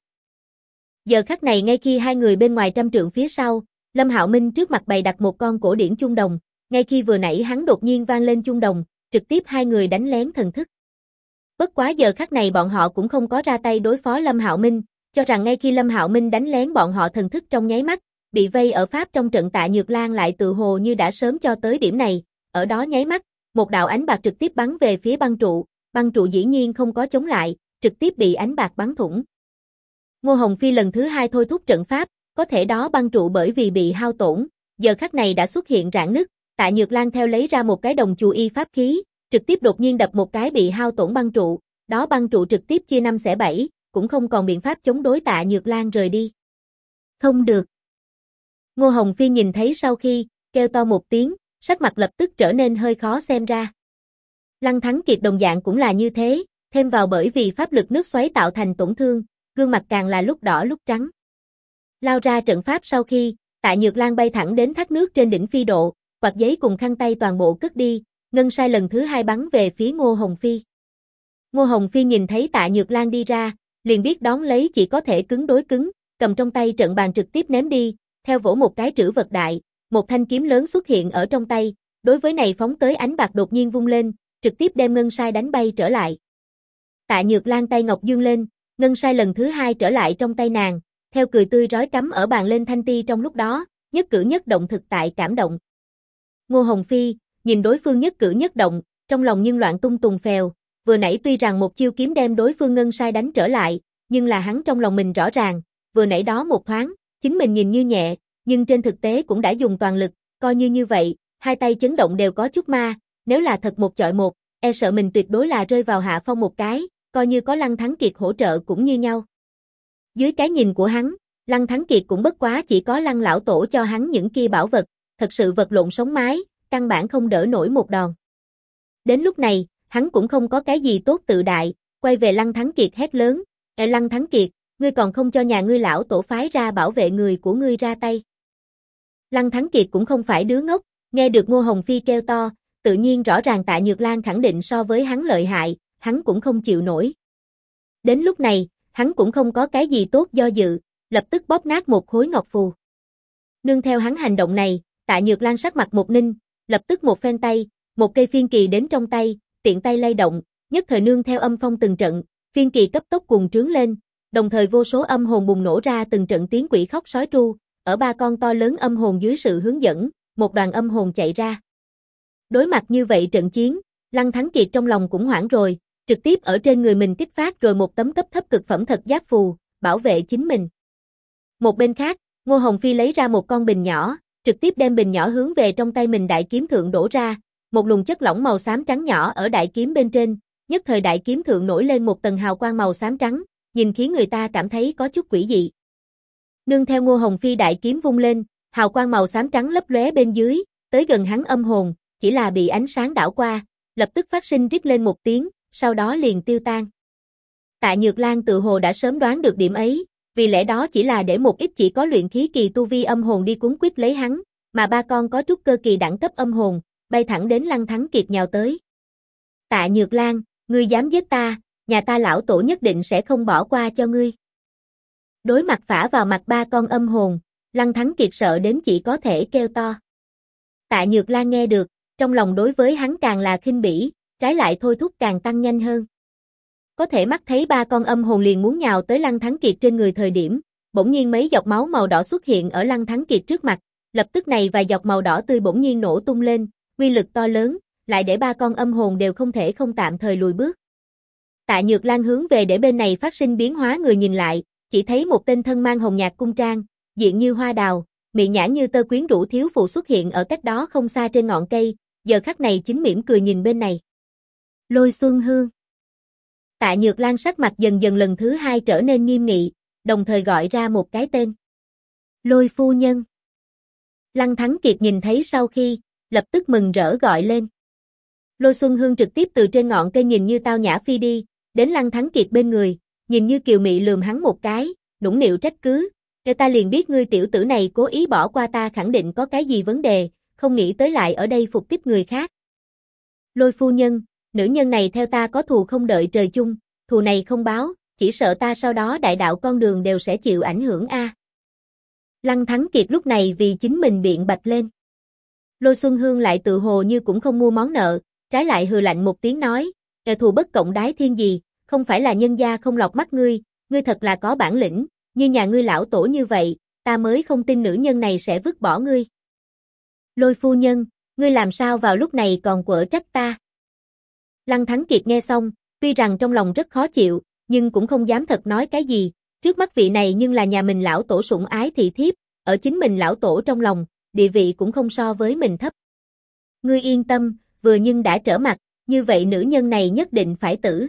Giờ khắc này ngay khi hai người bên ngoài trăm trượng phía sau, Lâm Hạo Minh trước mặt bày đặt một con cổ điển chuông đồng, ngay khi vừa nãy hắn đột nhiên vang lên chuông đồng, trực tiếp hai người đánh lén thần thức. Bất quá giờ khắc này bọn họ cũng không có ra tay đối phó Lâm Hạo Minh, cho rằng ngay khi Lâm Hạo Minh đánh lén bọn họ thần thức trong nháy mắt, bị vây ở pháp trong trận Tạ Nhược Lan lại tự hồ như đã sớm cho tới điểm này, ở đó nháy mắt, một đạo ánh bạc trực tiếp bắn về phía băng trụ dĩ nhiên không có chống lại, trực tiếp bị ánh bạc bắn thủng. Ngô Hồng Phi lần thứ hai thôi thúc trận pháp, có thể đó băng trụ bởi vì bị hao tổn, giờ khắc này đã xuất hiện rạn nứt, Tạ Nhược Lan theo lấy ra một cái đồng chù y pháp khí, trực tiếp đột nhiên đập một cái bị hao tổn băng trụ, đó băng trụ trực tiếp chia 5 xẻ 7, cũng không còn biện pháp chống đối Tạ Nhược Lan rời đi. Không được. Ngô Hồng Phi nhìn thấy sau khi, kêu to một tiếng, sắc mặt lập tức trở nên hơi khó xem ra. Lăng Thắng Kiệt đồng dạng cũng là như thế, thêm vào bởi vì pháp lực nước xoáy tạo thành tổn thương, gương mặt càng là lúc đỏ lúc trắng. Lao ra trận pháp sau khi, Tạ Nhược Lan bay thẳng đến thác nước trên đỉnh phi độ, quạt giấy cùng khăn tay toàn bộ cất đi, ngân sai lần thứ hai bắn về phía Ngô Hồng Phi. Ngô Hồng Phi nhìn thấy Tạ Nhược Lan đi ra, liền biết đón lấy chỉ có thể cứng đối cứng, cầm trong tay trận bàn trực tiếp ném đi, theo vỗ một cái trữ vật đại, một thanh kiếm lớn xuất hiện ở trong tay, đối với này phóng tới ánh bạc đột nhiên vung lên, trực tiếp đem ngân sai đánh bay trở lại. Tạ Nhược Lan tay ngọc dương lên, ngân sai lần thứ hai trở lại trong tay nàng, theo cười tươi rói cắm ở bàn lên thanh ti trong lúc đó, nhất cử nhất động thực tại cảm động. Ngô Hồng Phi, nhìn đối phương nhất cử nhất động, trong lòng nhưng loạn tung tùng phèo, vừa nãy tuy rằng một chiêu kiếm đem đối phương ngân sai đánh trở lại, nhưng là hắn trong lòng mình rõ ràng, vừa nãy đó một thoáng, chính mình nhìn như nhẹ, nhưng trên thực tế cũng đã dùng toàn lực, coi như vậy, hai tay chấn động đều có chút ma, nếu là thật một chọi một, e sợ mình tuyệt đối là rơi vào hạ phong một cái, coi như có Lăng Thắng Kiệt hỗ trợ cũng như nhau. Dưới cái nhìn của hắn, Lăng Thắng Kiệt cũng bất quá chỉ có Lăng lão tổ cho hắn những kia bảo vật, thật sự vật lộn sống mái, căn bản không đỡ nổi một đòn. Đến lúc này, hắn cũng không có cái gì tốt tự đại, quay về Lăng Thắng Kiệt hét lớn, Lăng Thắng Kiệt, ngươi còn không cho nhà ngươi lão tổ phái ra bảo vệ người của ngươi ra tay. Lăng Thắng Kiệt cũng không phải đứa ngốc, nghe được Ngô Hồng Phi kêu to, tự nhiên rõ ràng Tạ Nhược Lan khẳng định so với hắn lợi hại, hắn cũng không chịu nổi. Đến lúc này, hắn cũng không có cái gì tốt do dự, lập tức bóp nát một khối ngọc phù. Nương theo hắn hành động này, Tạ Nhược Lan sắc mặt một ninh, lập tức một phen tay, một cây phiên kỳ đến trong tay, tiện tay lay động, nhất thời nương theo âm phong từng trận, phiên kỳ cấp tốc cuồng trướng lên, đồng thời vô số âm hồn bùng nổ ra từng trận tiếng quỷ khóc sói tru, ở ba con to lớn âm hồn dưới sự hướng dẫn, một đoàn âm hồn chạy ra. Đối mặt như vậy trận chiến, Lăng Thắng Kiệt trong lòng cũng hoảng rồi, trực tiếp ở trên người mình kích phát rồi một tấm cấp thấp cực phẩm thật giáp phù, bảo vệ chính mình. Một bên khác, Ngô Hồng Phi lấy ra một con bình nhỏ, trực tiếp đem bình nhỏ hướng về trong tay mình đại kiếm thượng đổ ra, một luồng chất lỏng màu xám trắng nhỏ ở đại kiếm bên trên, nhất thời đại kiếm thượng nổi lên một tầng hào quang màu xám trắng, nhìn khiến người ta cảm thấy có chút quỷ dị. Nương theo Ngô Hồng Phi đại kiếm vung lên, hào quang màu xám trắng lấp lóe bên dưới, tới gần hắn âm hồn, chỉ là bị ánh sáng đảo qua, lập tức phát sinh rít lên một tiếng, sau đó liền tiêu tan. Tạ Nhược Lan tự hồ đã sớm đoán được điểm ấy, vì lẽ đó chỉ là để một ít chỉ có luyện khí kỳ tu vi âm hồn đi cuốn quýt lấy hắn, mà ba con có trúc cơ kỳ đẳng cấp âm hồn, bay thẳng đến Lăng Thắng Kiệt nhào tới. Tạ Nhược Lan, ngươi dám giết ta, nhà ta lão tổ nhất định sẽ không bỏ qua cho ngươi. Đối mặt phả vào mặt ba con âm hồn, Lăng Thắng Kiệt sợ đến chỉ có thể kêu to. Tạ Nhược Lan nghe được, trong lòng đối với hắn càng là khinh bỉ, trái lại thôi thúc càng tăng nhanh hơn. Có thể mắt thấy ba con âm hồn liền muốn nhào tới Lăng Thắng Kiệt trên người thời điểm, bỗng nhiên mấy giọt máu màu đỏ xuất hiện ở Lăng Thắng Kiệt trước mặt, lập tức này vài giọt màu đỏ tươi bỗng nhiên nổ tung lên, uy lực to lớn, lại để ba con âm hồn đều không thể không tạm thời lùi bước. Tạ Nhược Lan hướng về để bên này phát sinh biến hóa người nhìn lại, chỉ thấy một tên thân mang hồng nhạt cung trang, diện như hoa đào, miệng nhãn như tơ quyến rũ thiếu phụ xuất hiện ở cách đó không xa trên ngọn cây, giờ khắc này chính mỉm cười nhìn bên này. Lôi Xuân Hương. Tạ Nhược Lan sắc mặt dần dần lần thứ hai trở nên nghiêm nghị, đồng thời gọi ra một cái tên. Lôi phu nhân. Lăng Thắng Kiệt nhìn thấy sau khi, lập tức mừng rỡ gọi lên. Lôi Xuân Hương trực tiếp từ trên ngọn cây nhìn như tao nhã phi đi, đến Lăng Thắng Kiệt bên người, nhìn như kiều mị lườm hắn một cái, nũng nịu trách cứ. Ta liền biết ngươi tiểu tử này cố ý bỏ qua ta, khẳng định có cái gì vấn đề, không nghĩ tới lại ở đây phục kích người khác. Lôi phu nhân, nữ nhân này theo ta có thù không đợi trời chung, thù này không báo, chỉ sợ ta sau đó đại đạo con đường đều sẽ chịu ảnh hưởng a. Lăng Thắng Kiệt lúc này vì chính mình biện bạch lên. Lôi Xuân Hương lại tự hồ như cũng không mua món nợ, trái lại hừ lạnh một tiếng nói, thù bất cộng đái thiên gì, không phải là nhân gia không lọt mắt ngươi thật là có bản lĩnh, như nhà ngươi lão tổ như vậy, ta mới không tin nữ nhân này sẽ vứt bỏ ngươi. Lôi phu nhân, ngươi làm sao vào lúc này còn quở trách ta? Lăng Thắng Kiệt nghe xong, tuy rằng trong lòng rất khó chịu, nhưng cũng không dám thật nói cái gì, trước mắt vị này nhưng là nhà mình lão tổ sủng ái thị thiếp, ở chính mình lão tổ trong lòng, địa vị cũng không so với mình thấp. Ngươi yên tâm, vừa nhưng đã trở mặt, như vậy nữ nhân này nhất định phải tử.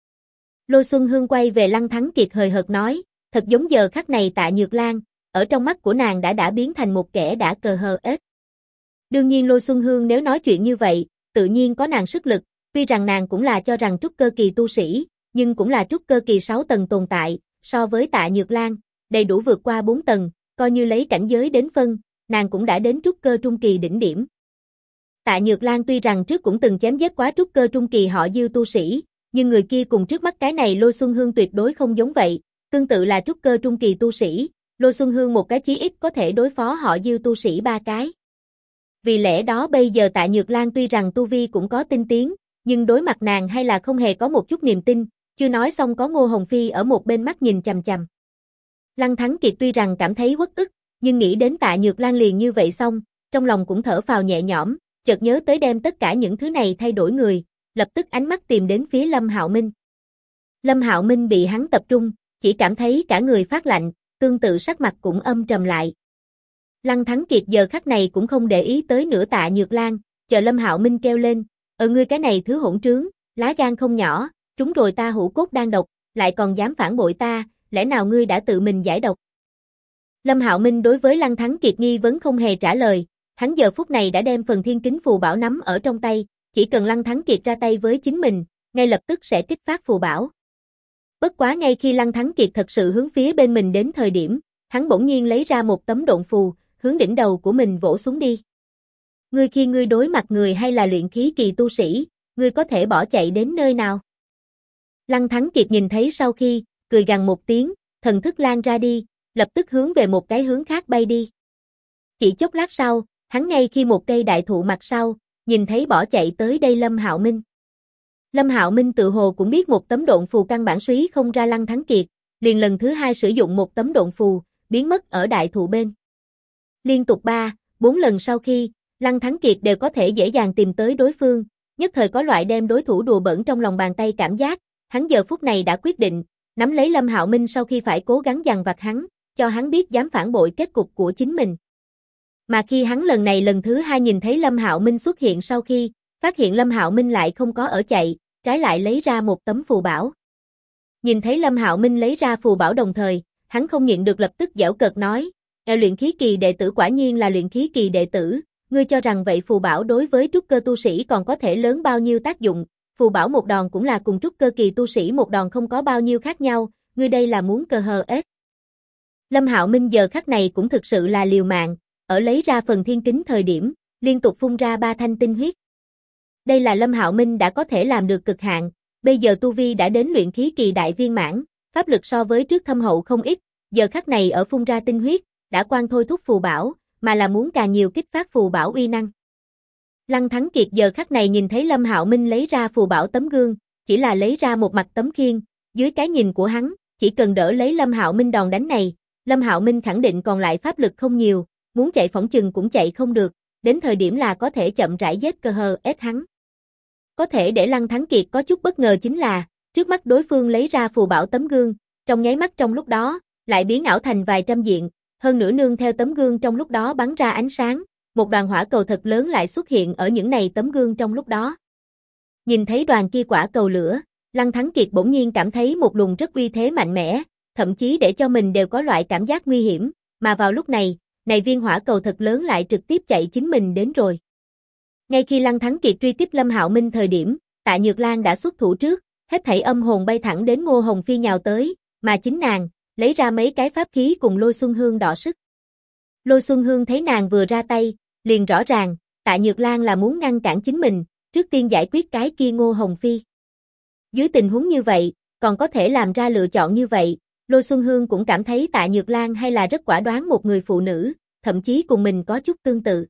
Lôi Xuân Hương quay về Lăng Thắng Kiệt hời hợt nói, thật giống giờ khắc này Tạ Nhược Lan, ở trong mắt của nàng đã biến thành một kẻ đã cờ hờ ết. Đương nhiên Lôi Xuân Hương nếu nói chuyện như vậy, tự nhiên có nàng sức lực, tuy rằng nàng cũng là cho rằng trúc cơ kỳ tu sĩ, nhưng cũng là trúc cơ kỳ 6 tầng tồn tại, so với Tạ Nhược Lan, đầy đủ vượt qua 4 tầng, coi như lấy cảnh giới đến phân, nàng cũng đã đến trúc cơ trung kỳ đỉnh điểm. Tạ Nhược Lan tuy rằng trước cũng từng chém giết quá trúc cơ trung kỳ họ Dư tu sĩ, nhưng người kia cùng trước mắt cái này Lôi Xuân Hương tuyệt đối không giống vậy, tương tự là trúc cơ trung kỳ tu sĩ, Lôi Xuân Hương một cái chí ít có thể đối phó họ Dư tu sĩ 3 cái. Vì lẽ đó bây giờ Tạ Nhược Lan tuy rằng tu vi cũng có tinh tiến, nhưng đối mặt nàng hay là không hề có một chút niềm tin, chưa nói xong có Ngô Hồng Phi ở một bên mắt nhìn chằm chằm. Lăng Thắng Kiệt tuy rằng cảm thấy uất ức, nhưng nghĩ đến Tạ Nhược Lan liền như vậy xong, trong lòng cũng thở phào nhẹ nhõm, chợt nhớ tới đem tất cả những thứ này thay đổi người, lập tức ánh mắt tìm đến phía Lâm Hạo Minh. Lâm Hạo Minh bị hắn tập trung, chỉ cảm thấy cả người phát lạnh, tương tự sắc mặt cũng âm trầm lại. Lăng Thắng Kiệt giờ khắc này cũng không để ý tới nửa Tạ Nhược Lan, chờ Lâm Hạo Minh kêu lên, ngươi cái này thứ hỗn trướng, lá gan không nhỏ, trúng rồi ta hữu cốt đang độc, lại còn dám phản bội ta, lẽ nào ngươi đã tự mình giải độc? Lâm Hạo Minh đối với Lăng Thắng Kiệt nghi vấn không hề trả lời, hắn giờ phút này đã đem phần Thiên Kính phù bảo nắm ở trong tay, chỉ cần Lăng Thắng Kiệt ra tay với chính mình, ngay lập tức sẽ kích phát phù bảo. Bất quá ngay khi Lăng Thắng Kiệt thật sự hướng phía bên mình đến thời điểm, hắn bỗng nhiên lấy ra một tấm độn phù, hướng đỉnh đầu của mình vỗ xuống đi. Ngươi khi ngươi đối mặt người hay là luyện khí kỳ tu sĩ, ngươi có thể bỏ chạy đến nơi nào? Lăng Thắng Kiệt nhìn thấy sau khi, cười gằn một tiếng, thần thức lan ra đi, lập tức hướng về một cái hướng khác bay đi. Chỉ chốc lát sau, hắn ngay khi một cây đại thụ mặt sau, nhìn thấy bỏ chạy tới đây Lâm Hạo Minh. Lâm Hạo Minh tự hồ cũng biết một tấm độn phù căn bản suý không ra Lăng Thắng Kiệt, liền lần thứ hai sử dụng một tấm độn phù, biến mất ở đại thụ bên. Liên tục 3, 4 lần sau khi, Lăng Thắng Kiệt đều có thể dễ dàng tìm tới đối phương, nhất thời có loại đem đối thủ đùa bỡn trong lòng bàn tay cảm giác, hắn giờ phút này đã quyết định, nắm lấy Lâm Hạo Minh sau khi phải cố gắng dằn vặt hắn, cho hắn biết dám phản bội kết cục của chính mình. Mà khi hắn lần thứ hai nhìn thấy Lâm Hạo Minh xuất hiện sau khi, phát hiện Lâm Hạo Minh lại không có ở chạy, trái lại lấy ra một tấm phù bảo. Nhìn thấy Lâm Hạo Minh lấy ra phù bảo đồng thời, hắn không nhịn được lập tức giễu cợt nói, luyện khí kỳ đệ tử quả nhiên là luyện khí kỳ đệ tử, ngươi cho rằng vậy phù bảo đối với trúc cơ tu sĩ còn có thể lớn bao nhiêu tác dụng, phù bảo một đòn cũng là cùng trúc cơ kỳ tu sĩ một đòn không có bao nhiêu khác nhau, ngươi đây là muốn cờ hờ ết. Lâm Hạo Minh giờ khắc này cũng thực sự là liều mạng, ở lấy ra phần thiên kính thời điểm, liên tục phun ra 3 thanh tinh huyết. Đây là Lâm Hạo Minh đã có thể làm được cực hạn, bây giờ tu vi đã đến luyện khí kỳ đại viên mãn, pháp lực so với trước thâm hậu không ít, giờ khắc này ở phun ra tinh huyết, đã quan thôi thúc phù bảo, mà là muốn càng nhiều kích phát phù bảo uy năng. Lăng Thắng Kiệt giờ khắc này nhìn thấy Lâm Hạo Minh lấy ra phù bảo tấm gương, chỉ là lấy ra một mặt tấm khiên, dưới cái nhìn của hắn, chỉ cần đỡ lấy Lâm Hạo Minh đòn đánh này, Lâm Hạo Minh khẳng định còn lại pháp lực không nhiều, muốn chạy phỏng chừng cũng chạy không được, đến thời điểm là có thể chậm rãi giết cơ hờ ép hắn. Có thể để Lăng Thắng Kiệt có chút bất ngờ chính là, trước mắt đối phương lấy ra phù bảo tấm gương, trong nháy mắt trong lúc đó, lại biến ảo thành vài trăm diện, hơn nữa nương theo tấm gương trong lúc đó bắn ra ánh sáng, một đoàn hỏa cầu thật lớn lại xuất hiện ở những này tấm gương trong lúc đó. Nhìn thấy đoàn kia quả cầu lửa, Lăng Thắng Kiệt bỗng nhiên cảm thấy một luồng rất uy thế mạnh mẽ, thậm chí để cho mình đều có loại cảm giác nguy hiểm, mà vào lúc này, viên hỏa cầu thật lớn lại trực tiếp chạy chính mình đến rồi. Ngay khi Lăng Thắng Kiệt truy tiếp Lâm Hạo Minh thời điểm, Tạ Nhược Lan đã xuất thủ trước, hết thảy âm hồn bay thẳng đến Ngô Hồng Phi nhào tới, mà chính nàng, lấy ra mấy cái pháp khí cùng Lôi Xuân Hương đọ sức. Lôi Xuân Hương thấy nàng vừa ra tay, liền rõ ràng, Tạ Nhược Lan là muốn ngăn cản chính mình, trước tiên giải quyết cái kia Ngô Hồng Phi. Dưới tình huống như vậy, còn có thể làm ra lựa chọn như vậy, Lôi Xuân Hương cũng cảm thấy Tạ Nhược Lan hay là rất quả đoán một người phụ nữ, thậm chí cùng mình có chút tương tự.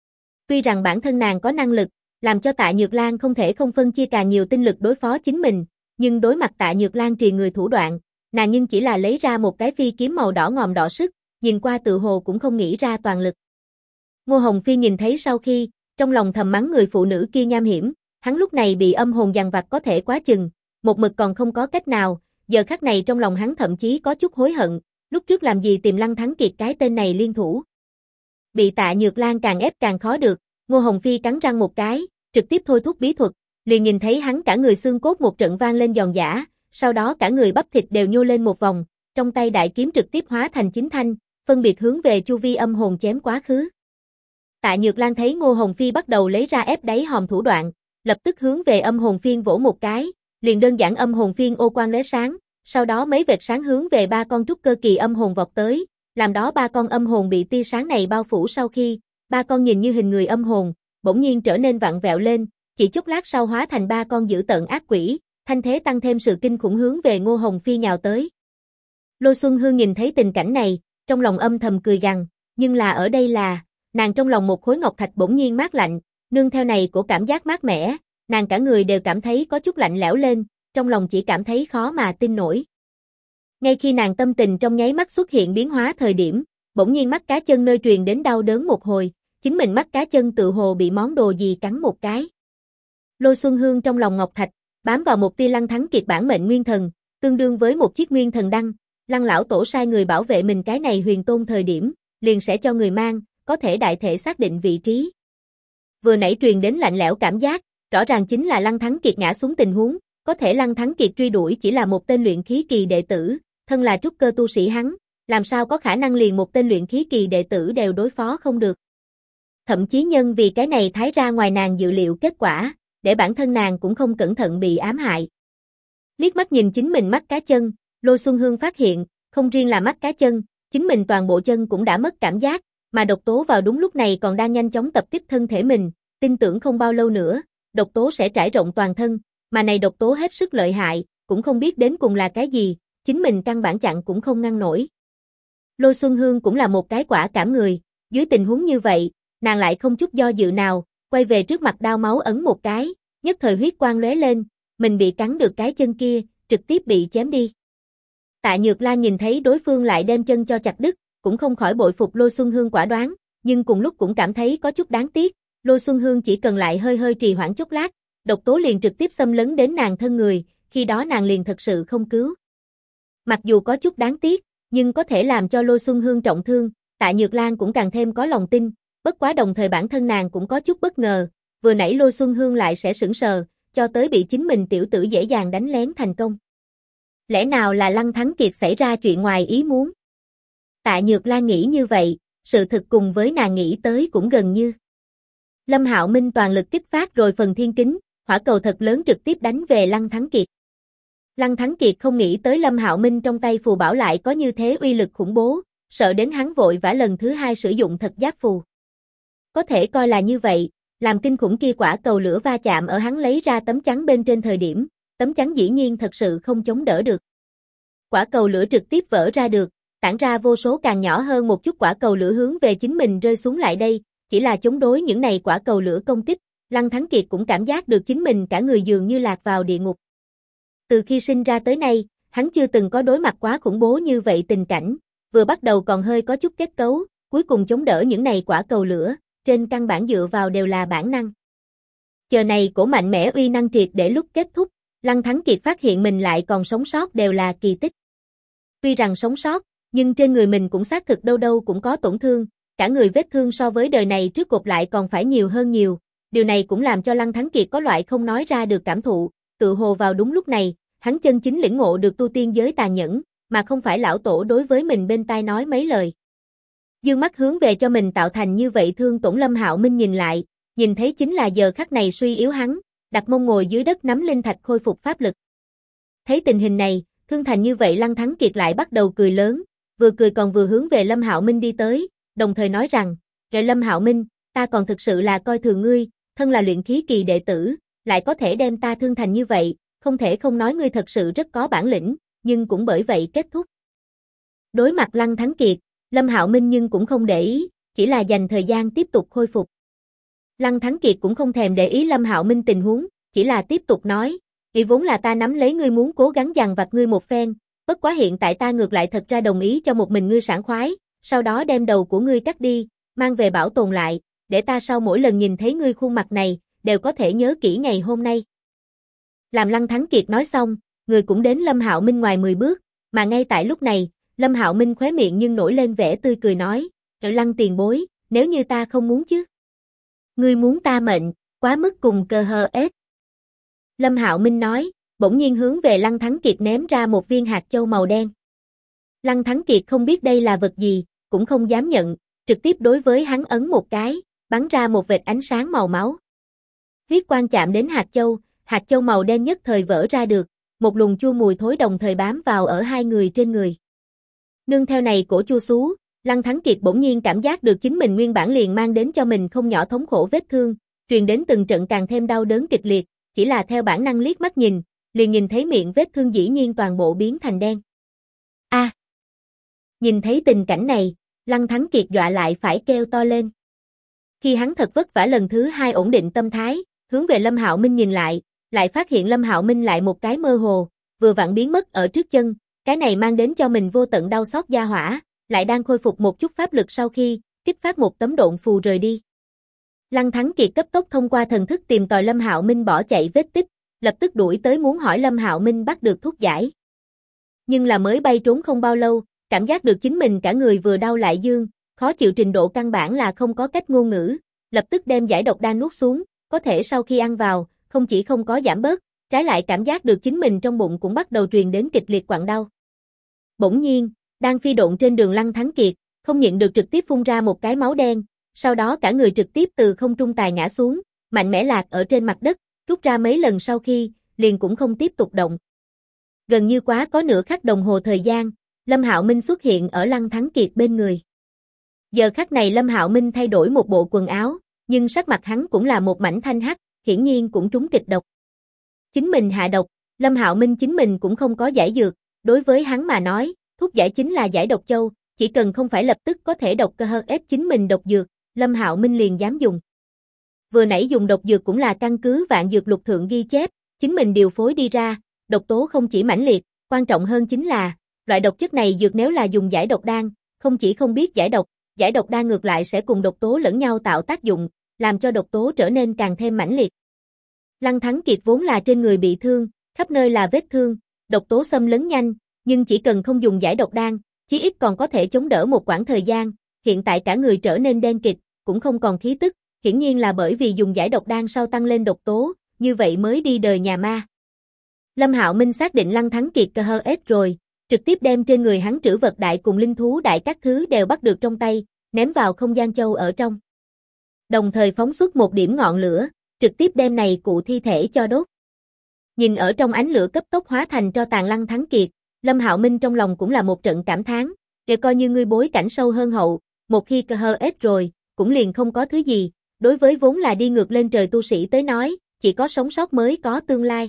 Tuy rằng bản thân nàng có năng lực, làm cho Tạ Nhược Lan không thể không phân chia càng nhiều tinh lực đối phó chính mình, nhưng đối mặt Tạ Nhược Lan truyền người thủ đoạn, nàng nhưng chỉ là lấy ra một cái phi kiếm màu đỏ ngòm đỏ sức, nhìn qua tự hồ cũng không nghĩ ra toàn lực. Ngô Hồng Phi nhìn thấy sau khi, trong lòng thầm mắng người phụ nữ kia nham hiểm, hắn lúc này bị âm hồn dằn vặt có thể quá chừng, một mực còn không có cách nào, giờ khắc này trong lòng hắn thậm chí có chút hối hận, lúc trước làm gì tìm Lăng Thắng Kiệt cái tên này liên thủ. Bị Tạ Nhược Lan càng ép càng khó được, Ngô Hồng Phi cắn răng một cái, trực tiếp thôi thúc bí thuật, liền nhìn thấy hắn cả người xương cốt một trận vang lên giòn giã, sau đó cả người bắp thịt đều nhô lên một vòng, trong tay đại kiếm trực tiếp hóa thành 9 thanh, phân biệt hướng về chu vi âm hồn chém quá khứ. Tạ Nhược Lan thấy Ngô Hồng Phi bắt đầu lấy ra ép đáy hòm thủ đoạn, lập tức hướng về âm hồn phiên vỗ một cái, liền đơn giản âm hồn phiên ô quang lóe sáng, sau đó mấy vệt sáng hướng về 3 con trúc cơ kỳ âm hồn vọt tới, làm đó 3 con âm hồn bị tia sáng này bao phủ sau khi, 3 con nhìn như hình người âm hồn, bỗng nhiên trở nên vặn vẹo lên, chỉ chốc lát sau hóa thành 3 con dữ tợn ác quỷ, thanh thế tăng thêm sự kinh khủng hướng về Ngô Hồng Phi nhào tới. Lôi Xuân Hương nhìn thấy tình cảnh này, trong lòng âm thầm cười gằn, nhưng là ở đây là, nàng trong lòng một khối ngọc thạch bỗng nhiên mát lạnh, nương theo này của cảm giác mát mẻ, nàng cả người đều cảm thấy có chút lạnh lẽo lên, trong lòng chỉ cảm thấy khó mà tin nổi. Ngay khi nàng tâm tình trong nháy mắt xuất hiện biến hóa thời điểm, bỗng nhiên mắt cá chân nơi truyền đến đau đớn một hồi, chính mình mắt cá chân tự hồ bị món đồ gì cắn một cái. Lôi Xuân Hương trong lòng ngọc thạch, bám vào một tia Lăng Thắng Kiệt bản mệnh nguyên thần, tương đương với một chiếc nguyên thần đăng, Lăng lão tổ sai người bảo vệ mình cái này huyền tôn thời điểm, liền sẽ cho người mang, có thể đại thể xác định vị trí. Vừa nãy truyền đến lạnh lẽo cảm giác, rõ ràng chính là Lăng Thắng Kiệt ngã xuống tình huống, có thể Lăng Thắng Kiệt truy đuổi chỉ là một tên luyện khí kỳ đệ tử, thân là trúc cơ tu sĩ hắn, làm sao có khả năng liền một tên luyện khí kỳ đệ tử đều đối phó không được. Thậm chí nhân vì cái này thái ra ngoài nàng dự liệu kết quả, để bản thân nàng cũng không cẩn thận bị ám hại. Liếc mắt nhìn chính mình mắt cá chân, Lôi Xuân Hương phát hiện, không riêng là mắt cá chân, chính mình toàn bộ chân cũng đã mất cảm giác, mà độc tố vào đúng lúc này còn đang nhanh chóng tập kích thân thể mình, tin tưởng không bao lâu nữa, độc tố sẽ trải rộng toàn thân, mà này độc tố hết sức lợi hại, cũng không biết đến cùng là cái gì, chính mình căn bản chặn cũng không ngăn nổi. Lôi Xuân Hương cũng là một cái quả cảm người, dưới tình huống như vậy, nàng lại không chút do dự nào, quay về trước mặt đao máu ấn một cái, nhất thời huyết quang lóe lên, mình bị cắn được cái chân kia, trực tiếp bị chém đi. Tạ Nhược Lan nhìn thấy đối phương lại đem chân cho chặt đứt, cũng không khỏi bội phục Lôi Xuân Hương quả đoán, nhưng cùng lúc cũng cảm thấy có chút đáng tiếc, Lôi Xuân Hương chỉ cần lại hơi hơi trì hoãn chốc lát, độc tố liền trực tiếp xâm lấn đến nàng thân người, khi đó nàng liền thật sự không cứu. Mặc dù có chút đáng tiếc, nhưng có thể làm cho Lôi Xuân Hương trọng thương, Tạ Nhược Lan cũng càng thêm có lòng tin, bất quá đồng thời bản thân nàng cũng có chút bất ngờ, vừa nãy Lôi Xuân Hương lại sẽ sững sờ, cho tới bị chính mình tiểu tử dễ dàng đánh lén thành công. Lẽ nào là Lăng Thắng Kiệt xảy ra chuyện ngoài ý muốn? Tạ Nhược Lan nghĩ như vậy, sự thực cùng với nàng nghĩ tới cũng gần như. Lâm Hạo Minh toàn lực kích phát rồi phần thiên kính, hỏa cầu thật lớn trực tiếp đánh về Lăng Thắng Kiệt. Lăng Thắng Kiệt không nghĩ tới Lâm Hạo Minh trong tay phù bảo lại có như thế uy lực khủng bố, sợ đến hắn vội vã lần thứ 2 sử dụng thật giáp phù. Có thể coi là như vậy, làm kinh khủng kia quả cầu lửa va chạm ở hắn lấy ra tấm chắn bên trên thời điểm, tấm chắn dĩ nhiên thật sự không chống đỡ được. Quả cầu lửa trực tiếp vỡ ra được, tản ra vô số càng nhỏ hơn một chút quả cầu lửa hướng về chính mình rơi xuống lại đây, chỉ là chống đối những này quả cầu lửa công kích, Lăng Thắng Kiệt cũng cảm giác được chính mình cả người dường như lạc vào địa ngục. Từ khi sinh ra tới nay, hắn chưa từng có đối mặt quá khủng bố như vậy tình cảnh, vừa bắt đầu còn hơi có chút kết cấu, cuối cùng chống đỡ những này quả cầu lửa, trên căn bản dựa vào đều là bản năng. Chờ này cổ mạnh mẽ uy năng triệt để lúc kết thúc, Lăng Thắng Kiệt phát hiện mình lại còn sống sót đều là kỳ tích. Tuy rằng sống sót, nhưng trên người mình cũng xác thực đâu đâu cũng có tổn thương, cả người vết thương so với đời này trước cột lại còn phải nhiều hơn nhiều, Điều này cũng làm cho Lăng Thắng Kiệt có loại không nói ra được cảm thụ, tự hồ vào đúng lúc này, hắn chân chính lĩnh ngộ được tu tiên giới tàn nhẫn, mà không phải lão tổ đối với mình bên tai nói mấy lời. Dương mắt hướng về cho mình tạo thành như vậy thương tổn Lâm Hạo Minh nhìn lại, nhìn thấy chính là giờ khắc này suy yếu hắn, đặt mông ngồi dưới đất nắm linh thạch khôi phục pháp lực. Thấy tình hình này, thương thành như vậy Lăng Thắng Kiệt lại bắt đầu cười lớn, vừa cười còn vừa hướng về Lâm Hạo Minh đi tới, đồng thời nói rằng, "Kệ Lâm Hạo Minh, ta còn thực sự là coi thường ngươi, thân là luyện khí kỳ đệ tử, lại có thể đem ta thương thành như vậy, không thể không nói ngươi thật sự rất có bản lĩnh, nhưng cũng bởi vậy kết thúc." Đối mặt Lăng Thắng Kiệt, Lâm Hạo Minh nhưng cũng không để ý, chỉ là dành thời gian tiếp tục khôi phục. Lăng Thắng Kiệt cũng không thèm để ý Lâm Hạo Minh tình huống, chỉ là tiếp tục nói, "Ý vốn là ta nắm lấy ngươi muốn cố gắng dằn vặt ngươi một phen, bất quá hiện tại ta ngược lại thật ra đồng ý cho một mình ngươi sảng khoái, sau đó đem đầu của ngươi cắt đi, mang về bảo tồn lại, để ta sau mỗi lần nhìn thấy ngươi khuôn mặt này, đều có thể nhớ kỹ ngày hôm nay." Làm Lăng Thắng Kiệt nói xong, người cũng đến Lâm Hạo Minh ngoài 10 bước, mà ngay tại lúc này, Lâm Hạo Minh khóe miệng nhưng nổi lên vẻ tươi cười nói, "Lăng tiền bối, nếu như ta không muốn chứ? Ngươi muốn ta mệnh, quá mức cùng cơ hơ ết." Lâm Hạo Minh nói, bỗng nhiên hướng về Lăng Thắng Kiệt ném ra một viên hạt châu màu đen. Lăng Thắng Kiệt không biết đây là vật gì, cũng không dám nhận, trực tiếp đối với hắn ấn một cái, bắn ra một vệt ánh sáng màu máu. Huyết quang chạm đến hạt châu màu đen nhất thời vỡ ra được, một luồng chua mùi thối đồng thời bám vào ở hai người trên người. Nương theo này cổ chua xú, Lăng Thắng Kiệt bỗng nhiên cảm giác được chính mình nguyên bản liền mang đến cho mình không nhỏ thống khổ vết thương, truyền đến từng trận càng thêm đau đớn kịch liệt, chỉ là theo bản năng liếc mắt nhìn, liền nhìn thấy miệng vết thương dĩ nhiên toàn bộ biến thành đen. A! Nhìn thấy tình cảnh này, Lăng Thắng Kiệt dọa lại phải kêu to lên. Khi hắn thật vất vả lần thứ hai ổn định tâm thái, hướng về Lâm Hạo Minh nhìn lại phát hiện Lâm Hạo Minh lại một cái mơ hồ, vừa vặn biến mất ở trước chân, cái này mang đến cho mình vô tận đau xót gia hỏa, lại đang khôi phục một chút pháp lực sau khi kích phát một tấm độn phù rời đi. Lăng Thắng Kiệt cấp tốc thông qua thần thức tìm tòi Lâm Hạo Minh bỏ chạy vết tích, lập tức đuổi tới muốn hỏi Lâm Hạo Minh bắt được thuốc giải. Nhưng là mới bay trốn không bao lâu, cảm giác được chính mình cả người vừa đau lại dương, khó chịu trình độ căn bản là không có cách ngôn ngữ, lập tức đem giải độc đan nuốt xuống, có thể sau khi ăn vào, không chỉ không có giảm bớt, trái lại cảm giác được chính mình trong bụng cũng bắt đầu truyền đến kịch liệt quặn đau. Bỗng nhiên, đang phi độn trên đường Lăng Thắng Kiệt, không nhịn được trực tiếp phun ra một cái máu đen, sau đó cả người trực tiếp từ không trung tài ngã xuống, mạnh mẽ lạc ở trên mặt đất, rút ra mấy lần sau khi, liền cũng không tiếp tục động. Gần như quá có nửa khắc đồng hồ thời gian, Lâm Hạo Minh xuất hiện ở Lăng Thắng Kiệt bên người. Giờ khắc này Lâm Hạo Minh thay đổi một bộ quần áo, nhưng sắc mặt hắn cũng là một mảnh thanh hắc, hiển nhiên cũng trúng kịch độc. Chính mình hạ độc, Lâm Hạo Minh chính mình cũng không có giải dược, đối với hắn mà nói, thuốc giải chính là giải độc châu, chỉ cần không phải lập tức có thể độc cơ hơn ép chính mình độc dược, Lâm Hạo Minh liền dám dùng. Vừa nãy dùng độc dược cũng là căn cứ vạn dược lục thượng ghi chép, chính mình điều phối đi ra, độc tố không chỉ mãnh liệt, quan trọng hơn chính là, loại độc chất này dược nếu là dùng giải độc đan, không chỉ không biết giải độc đan ngược lại sẽ cùng độc tố lẫn nhau tạo tác dụng, làm cho độc tố trở nên càng thêm mãnh liệt. Lăng Thắng Kiệt vốn là trên người bị thương, khắp nơi là vết thương, độc tố xâm lấn nhanh, nhưng chỉ cần không dùng giải độc đan, chí ít còn có thể chống đỡ một quãng thời gian, hiện tại cả người trở nên đen kịt, cũng không còn khí tức, hiển nhiên là bởi vì dùng giải độc đan sau tăng lên độc tố, như vậy mới đi đời nhà ma. Lâm Hạo Minh xác định Lăng Thắng Kiệt cơ hơ ết rồi, trực tiếp đem trên người hắn trữ vật đại cùng linh thú đại các thứ đều bắt được trong tay, ném vào không gian châu ở trong. Đồng thời phóng xuất một điểm ngọn lửa, trực tiếp đem này cụ thi thể cho đốt. Nhìn ở trong ánh lửa cấp tốc hóa thành tro tàn Lăng Thắng Kiệt, Lâm Hạo Minh trong lòng cũng là một trận cảm thán, để coi như ngươi bối cảnh sâu hơn hậu, một khi cơ hơ ết rồi, cũng liền không có thứ gì, đối với vốn là đi ngược lên trời tu sĩ tới nói, chỉ có sống sót mới có tương lai.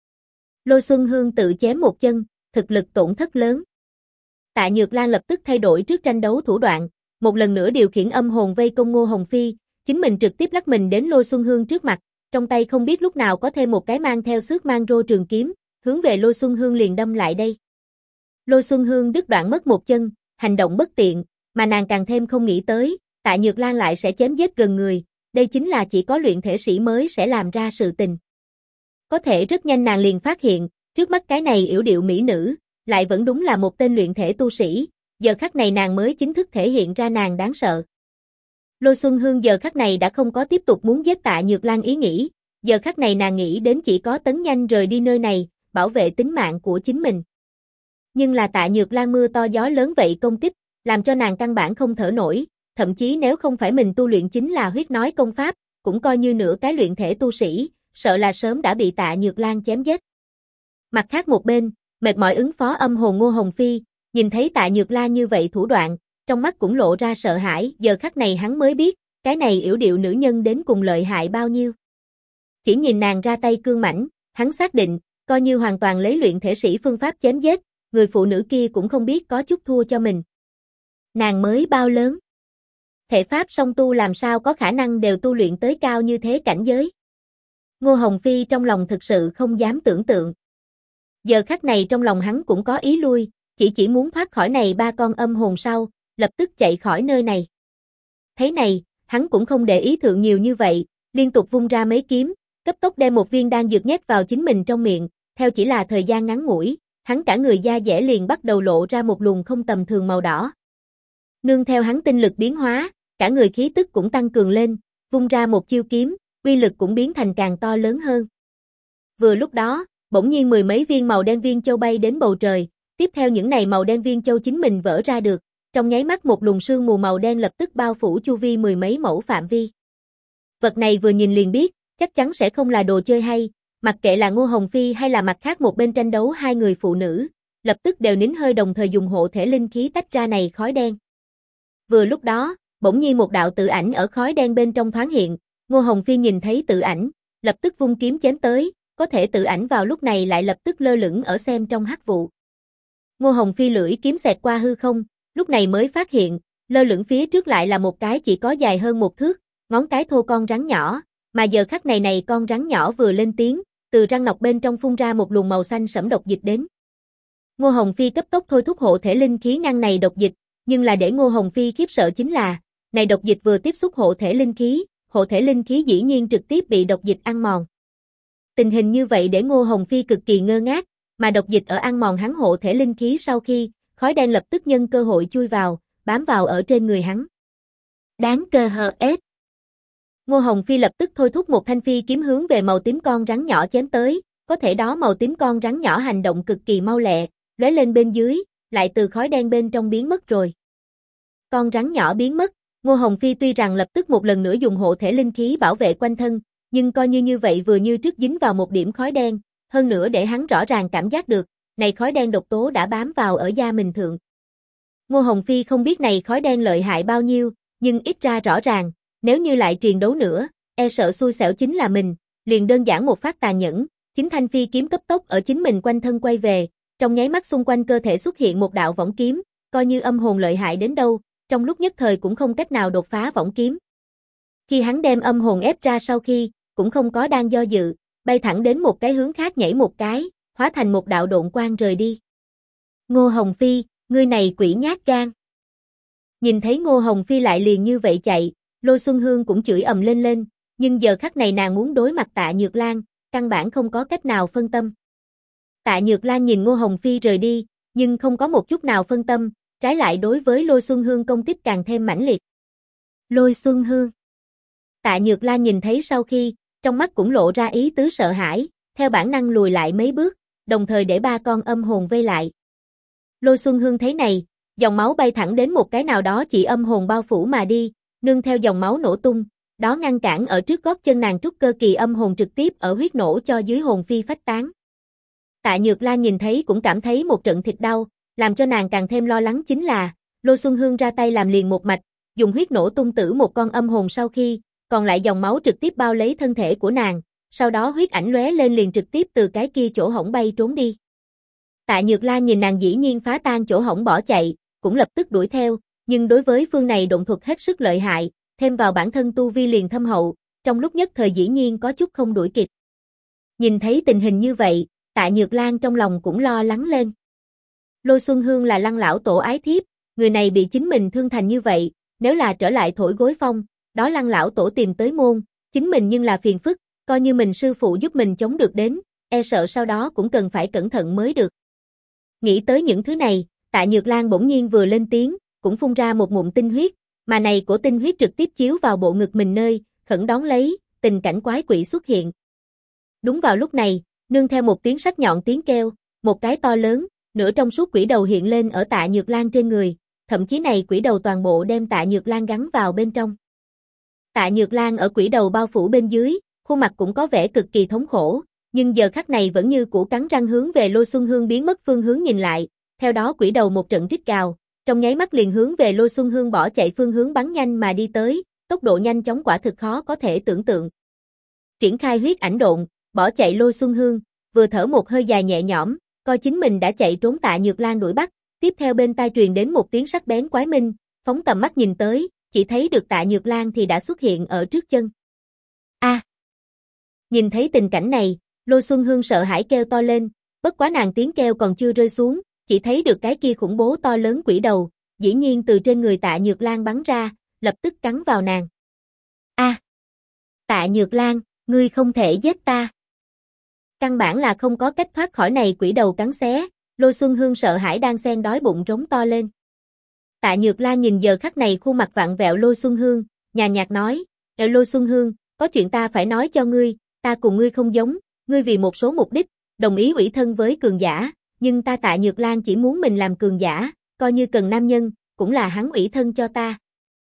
Lôi Xuân Hương tự chém một chân, thực lực tổn thất lớn. Tạ Nhược Lan lập tức thay đổi trước tranh đấu thủ đoạn, một lần nữa điều khiển âm hồn vây công Ngô Hồng Phi, chính mình trực tiếp lắc mình đến Lôi Xuân Hương trước mặt, trong tay không biết lúc nào có thêm một cái mang theo xước mang rô trường kiếm, hướng về Lôi Xuân Hương liền đâm lại đây. Lôi Xuân Hương đứt đoạn mất một chân, hành động bất tiện, mà nàng càng thêm không nghĩ tới, Tạ Nhược Lan lại sẽ chém giết gần người, đây chính là chỉ có luyện thể sĩ mới sẽ làm ra sự tình. Có thể rất nhanh nàng liền phát hiện, trước mắt cái này yểu điệu mỹ nữ, lại vẫn đúng là một tên luyện thể tu sĩ, giờ khắc này nàng mới chính thức thể hiện ra nàng đáng sợ. Lôi Xuân Hương giờ khắc này đã không có tiếp tục muốn giết Tạ Nhược Lan ý nghĩ, giờ khắc này nàng nghĩ đến chỉ có tấn nhanh rời đi nơi này, bảo vệ tính mạng của chính mình. Nhưng là Tạ Nhược Lan mưa to gió lớn vậy công kích, làm cho nàng căn bản không thở nổi, thậm chí nếu không phải mình tu luyện chính là huyết nói công pháp, cũng coi như nửa cái luyện thể tu sĩ, sợ là sớm đã bị Tạ Nhược Lan chém giết. Mặt khác một bên, mệt mỏi ứng phó âm hồn Ngô Hồng Phi, nhìn thấy Tạ Nhược Lan như vậy thủ đoạn, trong mắt cũng lộ ra sợ hãi, giờ khắc này hắn mới biết, cái này yểu điệu nữ nhân đến cùng lợi hại bao nhiêu. Chỉ nhìn nàng ra tay cương mãnh, hắn xác định, coi như hoàn toàn lấy luyện thể sĩ phương pháp chém giết, người phụ nữ kia cũng không biết có chút thua cho mình. Nàng mới bao lớn? Thể pháp song tu làm sao có khả năng đều tu luyện tới cao như thế cảnh giới? Ngô Hồng Phi trong lòng thực sự không dám tưởng tượng. Giờ khắc này trong lòng hắn cũng có ý lui, chỉ muốn thoát khỏi này ba con âm hồn sau, lập tức chạy khỏi nơi này. Thế này, hắn cũng không để ý thượng nhiều như vậy, liên tục vung ra mấy kiếm, cấp tốc đem một viên đan dược nhét vào chính mình trong miệng, theo chỉ là thời gian ngắn ngủi, hắn cả người da dẻ liền bắt đầu lộ ra một luồng không tầm thường màu đỏ. Nương theo hắn tinh lực biến hóa, cả người khí tức cũng tăng cường lên, vung ra một chiêu kiếm, uy lực cũng biến thành càng to lớn hơn. Vừa lúc đó, bỗng nhiên mười mấy viên màu đen viên châu bay đến bầu trời, tiếp theo những này màu đen viên châu chính mình vỡ ra được, trong nháy mắt một luồng sương mù màu đen lập tức bao phủ chu vi mười mấy mẫu phạm vi. Vật này vừa nhìn liền biết, chắc chắn sẽ không là đồ chơi hay, mặc kệ là Ngô Hồng Phi hay là mặt khác một bên tranh đấu hai người phụ nữ, lập tức đều nín hơi đồng thời dùng hộ thể linh khí tách ra này khói đen. Vừa lúc đó, bỗng nhiên một đạo tự ảnh ở khói đen bên trong thoáng hiện, Ngô Hồng Phi nhìn thấy tự ảnh, lập tức vung kiếm chém tới, có thể tự ảnh vào lúc này lại lập tức lơ lửng ở xem trong hắc vụ. Ngô Hồng Phi lưỡi kiếm xẹt qua hư không, lúc này mới phát hiện, lơ lửng phía trước lại là một cái chỉ có dài hơn một thước, ngón cái thô con rắn nhỏ, mà giờ khắc này con rắn nhỏ vừa lên tiếng, từ răng nọc bên trong phun ra một luồng màu xanh sẫm độc dịch đến. Ngô Hồng Phi cấp tốc thôi thúc hộ thể linh khí ngăn này độc dịch, nhưng là để Ngô Hồng Phi khiếp sợ chính là, này độc dịch vừa tiếp xúc hộ thể linh khí dĩ nhiên trực tiếp bị độc dịch ăn mòn. Tình hình như vậy để Ngô Hồng Phi cực kỳ ngơ ngác, mà độc dịch ở ăn mòn hắn hộ thể linh khí sau khi, khói đen lập tức nhân cơ hội chui vào, bám vào ở trên người hắn. Đáng cơ hờ ết. Ngô Hồng Phi lập tức thôi thúc một thanh phi kiếm hướng về màu tím con rắn nhỏ chém tới, có thể đó màu tím con rắn nhỏ hành động cực kỳ mau lẹ, lóe lên bên dưới, lại từ khói đen bên trong biến mất rồi. Con rắn nhỏ biến mất, Ngô Hồng Phi tuy rằng lập tức một lần nữa dùng hộ thể linh khí bảo vệ quanh thân, nhưng coi như vậy vừa như trước dính vào một điểm khói đen, hơn nữa để hắn rõ ràng cảm giác được, này khói đen độc tố đã bám vào ở da mình thượng. Ngô Hồng Phi không biết này khói đen lợi hại bao nhiêu, nhưng ít ra rõ ràng, nếu như lại triền đấu nữa, e sợ xui xẻo chính là mình, liền đơn giản một phát tàn nhẫn, chính thanh phi kiếm cấp tốc ở chính mình quanh thân quay về, trong nháy mắt xung quanh cơ thể xuất hiện một đạo võng kiếm, coi như âm hồn lợi hại đến đâu, trong lúc nhất thời cũng không cách nào đột phá võng kiếm. Khi hắn đem âm hồn ép ra sau khi, cũng không có đang do dự, bay thẳng đến một cái hướng khác nhảy một cái, hóa thành một đạo độn quang rời đi. Ngô Hồng Phi, ngươi này quỷ nhát gan. Nhìn thấy Ngô Hồng Phi lại liền như vậy chạy, Lôi Xuân Hương cũng chửi ầm lên, nhưng giờ khắc này nàng muốn đối mặt Tạ Nhược Lan, căn bản không có cách nào phân tâm. Tạ Nhược Lan nhìn Ngô Hồng Phi rời đi, nhưng không có một chút nào phân tâm, trái lại đối với Lôi Xuân Hương công kích càng thêm mãnh liệt. Lôi Xuân Hương. Tạ Nhược Lan nhìn thấy sau khi, trong mắt cũng lộ ra ý tứ sợ hãi, theo bản năng lùi lại mấy bước, đồng thời để ba con âm hồn vây lại. Lôi Xuân Hương thấy này, dòng máu bay thẳng đến một cái nào đó chỉ âm hồn bao phủ mà đi, nương theo dòng máu nổ tung, đó ngăn cản ở trước gót chân nàng trúc cơ kỳ âm hồn trực tiếp ở huyết nổ cho dưới hồn phi phách tán. Tạ Nhược Lan nhìn thấy cũng cảm thấy một trận thịt đau, làm cho nàng càng thêm lo lắng chính là, Lôi Xuân Hương ra tay làm liền một mạch, dùng huyết nổ tung tử một con âm hồn sau khi, còn lại dòng máu trực tiếp bao lấy thân thể của nàng, sau đó huyết ảnh lóe lên liền trực tiếp từ cái kia chỗ hổng bay trốn đi. Tạ Nhược Lan nhìn nàng dĩ nhiên phá tan chỗ hổng bỏ chạy, cũng lập tức đuổi theo, nhưng đối với phương này độn thuật hết sức lợi hại, thêm vào bản thân tu vi liền thâm hậu, trong lúc nhất thời dĩ nhiên có chút không đuổi kịp. Nhìn thấy tình hình như vậy, Tạ Nhược Lan trong lòng cũng lo lắng lên. Lôi Xuân Hương là Lăng lão tổ ái thiếp, người này bị chính mình thương thành như vậy, nếu là trở lại thổi gối phong, đó Lăng lão tổ tìm tới môn, chính mình nhưng là phiền phức, coi như mình sư phụ giúp mình chống được đến, e sợ sau đó cũng cần phải cẩn thận mới được. Nghĩ tới những thứ này, Tạ Nhược Lan bỗng nhiên vừa lên tiếng, cũng phun ra một ngụm tinh huyết, mà này của tinh huyết trực tiếp chiếu vào bộ ngực mình nơi, khẩn đón lấy, tình cảnh quái quỷ xuất hiện. Đúng vào lúc này, nương theo một tiếng sắc nhọn tiếng kêu, một cái to lớn, nửa trong suốt quỷ đầu hiện lên ở Tạ Nhược Lan trên người, thậm chí này quỷ đầu toàn bộ đem Tạ Nhược Lan gắn vào bên trong. Tạ Nhược Lan ở quỷ đầu bao phủ bên dưới, khuôn mặt cũng có vẻ cực kỳ thống khổ, nhưng giờ khắc này vẫn như cũ cắn răng hướng về Lôi Xuân Hương biến mất phương hướng nhìn lại, theo đó quỷ đầu một trận rít gào, trong nháy mắt liền hướng về Lôi Xuân Hương bỏ chạy phương hướng bắn nhanh mà đi tới, tốc độ nhanh chóng quả thực khó có thể tưởng tượng. Triển khai huyết ảnh độn, bỏ chạy Lôi Xuân Hương, vừa thở một hơi dài nhẹ nhõm, coi chính mình đã chạy trốn Tạ Nhược Lan đuổi bắt, tiếp theo bên tai truyền đến một tiếng sắc bén quái minh, phóng tầm mắt nhìn tới, chỉ thấy được Tạ Nhược Lan thì đã xuất hiện ở trước chân. A! Nhìn thấy tình cảnh này, Lôi Xuân Hương sợ hãi kêu to lên, bất quá nàng tiếng kêu còn chưa rơi xuống, chỉ thấy được cái kia khủng bố to lớn quỷ đầu, dĩ nhiên từ trên người Tạ Nhược Lan bắn ra, lập tức cắn vào nàng. A! Tạ Nhược Lan, ngươi không thể giết ta. Căn bản là không có cách thoát khỏi này quỷ đầu cắn xé, Lôi Xuân Hương sợ hãi đang xen đói bụng rống to lên. Tạ Nhược Lan nhìn giờ khắc này khuôn mặt vặn vẹo Lôi Xuân Hương, nhàn nhạt nói, Lôi Xuân Hương, có chuyện ta phải nói cho ngươi, ta cùng ngươi không giống, ngươi vì một số mục đích, đồng ý ủy thân với cường giả, nhưng ta Tạ Nhược Lan chỉ muốn mình làm cường giả, coi như cần nam nhân, cũng là hắn ủy thân cho ta.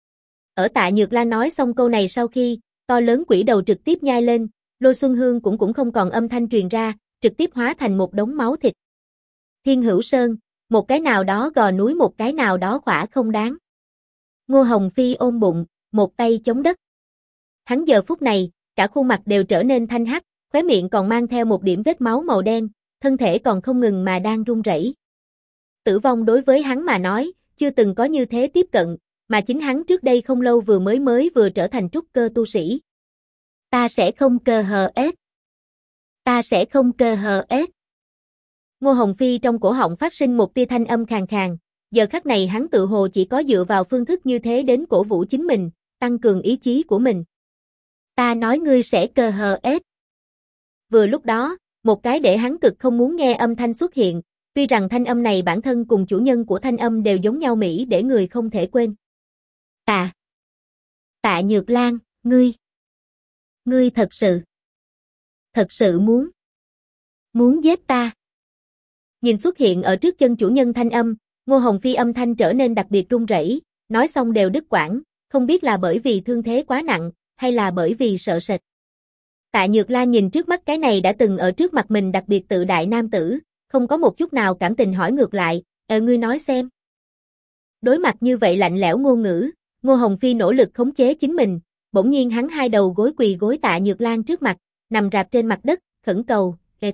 Ở Tạ Nhược Lan nói xong câu này sau khi, to lớn quỷ đầu trực tiếp nhai lên, Lôi Xuân Hương cũng không còn âm thanh truyền ra, trực tiếp hóa thành một đống máu thịt. Thiên Hữu Sơn, một cái nào đó gò núi một cái nào đó khỏa không đáng. Ngô Hồng Phi ôm bụng, một tay chống đất. Hắn giờ phút này, cả khuôn mặt đều trở nên thanh hắc, khóe miệng còn mang theo một điểm vết máu màu đen, thân thể còn không ngừng mà đang run rẩy. Tử vong đối với hắn mà nói, chưa từng có như thế tiếp cận, mà chính hắn trước đây không lâu vừa trở thành trúc cơ tu sĩ. Ta sẽ không cơ hờ ết. Ta sẽ không cơ hờ ết. Ngô Hồng Phi trong cổ họng phát sinh một tia thanh âm khàn khàn, giờ khắc này hắn tự hồ chỉ có dựa vào phương thức như thế đến cổ vũ chính mình, tăng cường ý chí của mình. Ta nói ngươi sẽ cơ hờ ết. Vừa lúc đó, một cái để hắn cực không muốn nghe âm thanh xuất hiện, tuy rằng thanh âm này bản thân cùng chủ nhân của thanh âm đều giống nhau mỹ để người không thể quên. Tạ Nhược Lan, ngươi thật sự muốn giết ta. Nhìn xuất hiện ở trước chân chủ nhân thanh âm, Ngô Hồng Phi âm thanh trở nên đặc biệt run rẩy, nói xong đều đứt quãng, không biết là bởi vì thương thế quá nặng, hay là bởi vì sợ sệt. Tạ Nhược Lan nhìn trước mắt cái này đã từng ở trước mặt mình đặc biệt tự đại nam tử, không có một chút nào cảm tình hỏi ngược lại, ngươi nói xem. Đối mặt như vậy lạnh lẽo ngôn ngữ, Ngô Hồng Phi nỗ lực khống chế chính mình, bỗng nhiên hắn hai đầu gối quỳ gối Tạ Nhược Lan trước mặt, nằm rạp trên mặt đất, khẩn cầu,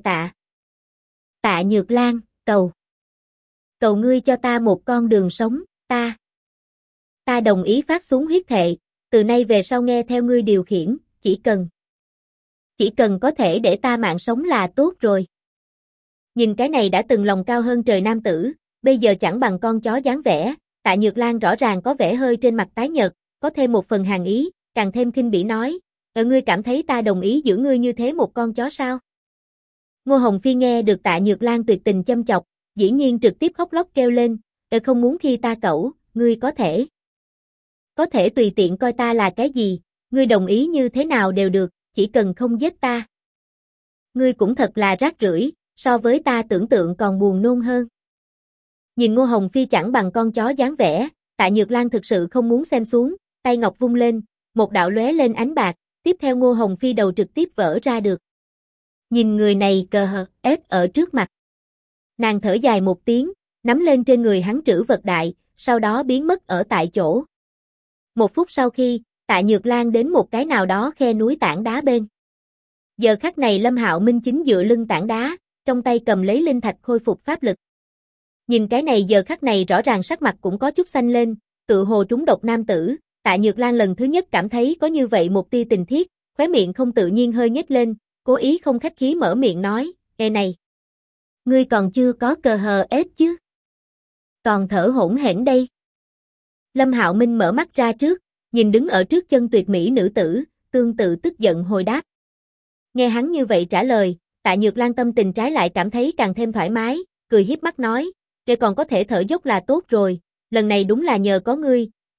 Tạ Nhược Lan, cầu ngươi cho ta một con đường sống, ta đồng ý phát xuống huyết thệ, từ nay về sau nghe theo ngươi điều khiển, chỉ cần có thể để ta mạng sống là tốt rồi. Nhìn cái này đã từng lòng cao hơn trời nam tử, bây giờ chẳng bằng con chó dáng vẻ, Tạ Nhược Lan rõ ràng có vẻ hơi trên mặt tái nhợt, có thêm một phần hàn ý, càng thêm khinh bỉ nói, ngươi cảm thấy ta đồng ý giữ ngươi như thế một con chó sao? Ngô Hồng Phi nghe được Tạ Nhược Lan tuyệt tình châm chọc, dĩ nhiên trực tiếp khóc lóc kêu lên, không muốn khi ta cẩu, ngươi có thể tùy tiện coi ta là cái gì, ngươi đồng ý như thế nào đều được, chỉ cần không giết ta. Ngươi cũng thật là rác rưởi, so với ta tưởng tượng còn buồn nôn hơn. Nhìn Ngô Hồng Phi chẳng bằng con chó dáng vẻ, Tạ Nhược Lan thực sự không muốn xem xuống, tay ngọc vung lên, một đạo lóe lên ánh bạc, tiếp theo Ngô Hồng Phi đầu trực tiếp vỡ ra được. Nhìn người này cờ hờ ép ở trước mặt. Nàng thở dài một tiếng, nắm lên trên người hắn trữ vật đại, sau đó biến mất ở tại chỗ. Một phút sau khi, Tạ Nhược Lan đến một cái nào đó khe núi tảng đá bên. Giờ khắc này Lâm Hạo Minh chính dựa lưng tảng đá, trong tay cầm lấy linh thạch khôi phục pháp lực. Nhìn cái này giờ khắc này rõ ràng sắc mặt cũng có chút xanh lên, tự hồ trúng độc nam tử, Tạ Nhược Lan lần thứ nhất cảm thấy có như vậy một tia tình thiết, khóe miệng không tự nhiên hơi nhếch lên, cố ý không khách khí mở miệng nói, này, ngươi còn chưa có cơ hờ ết chứ? Còn thở hổn hển đây. Lâm Hạo Minh mở mắt ra trước, nhìn đứng ở trước chân tuyệt mỹ nữ tử, tương tự tức giận hồi đáp. Nghe hắn như vậy trả lời, Tạ Nhược Lan tâm tình trái lại cảm thấy càng thêm thoải mái, cười hiếp mắt nói, còn có thể thở dốc là tốt rồi, lần này đúng là nhờ có ngươi,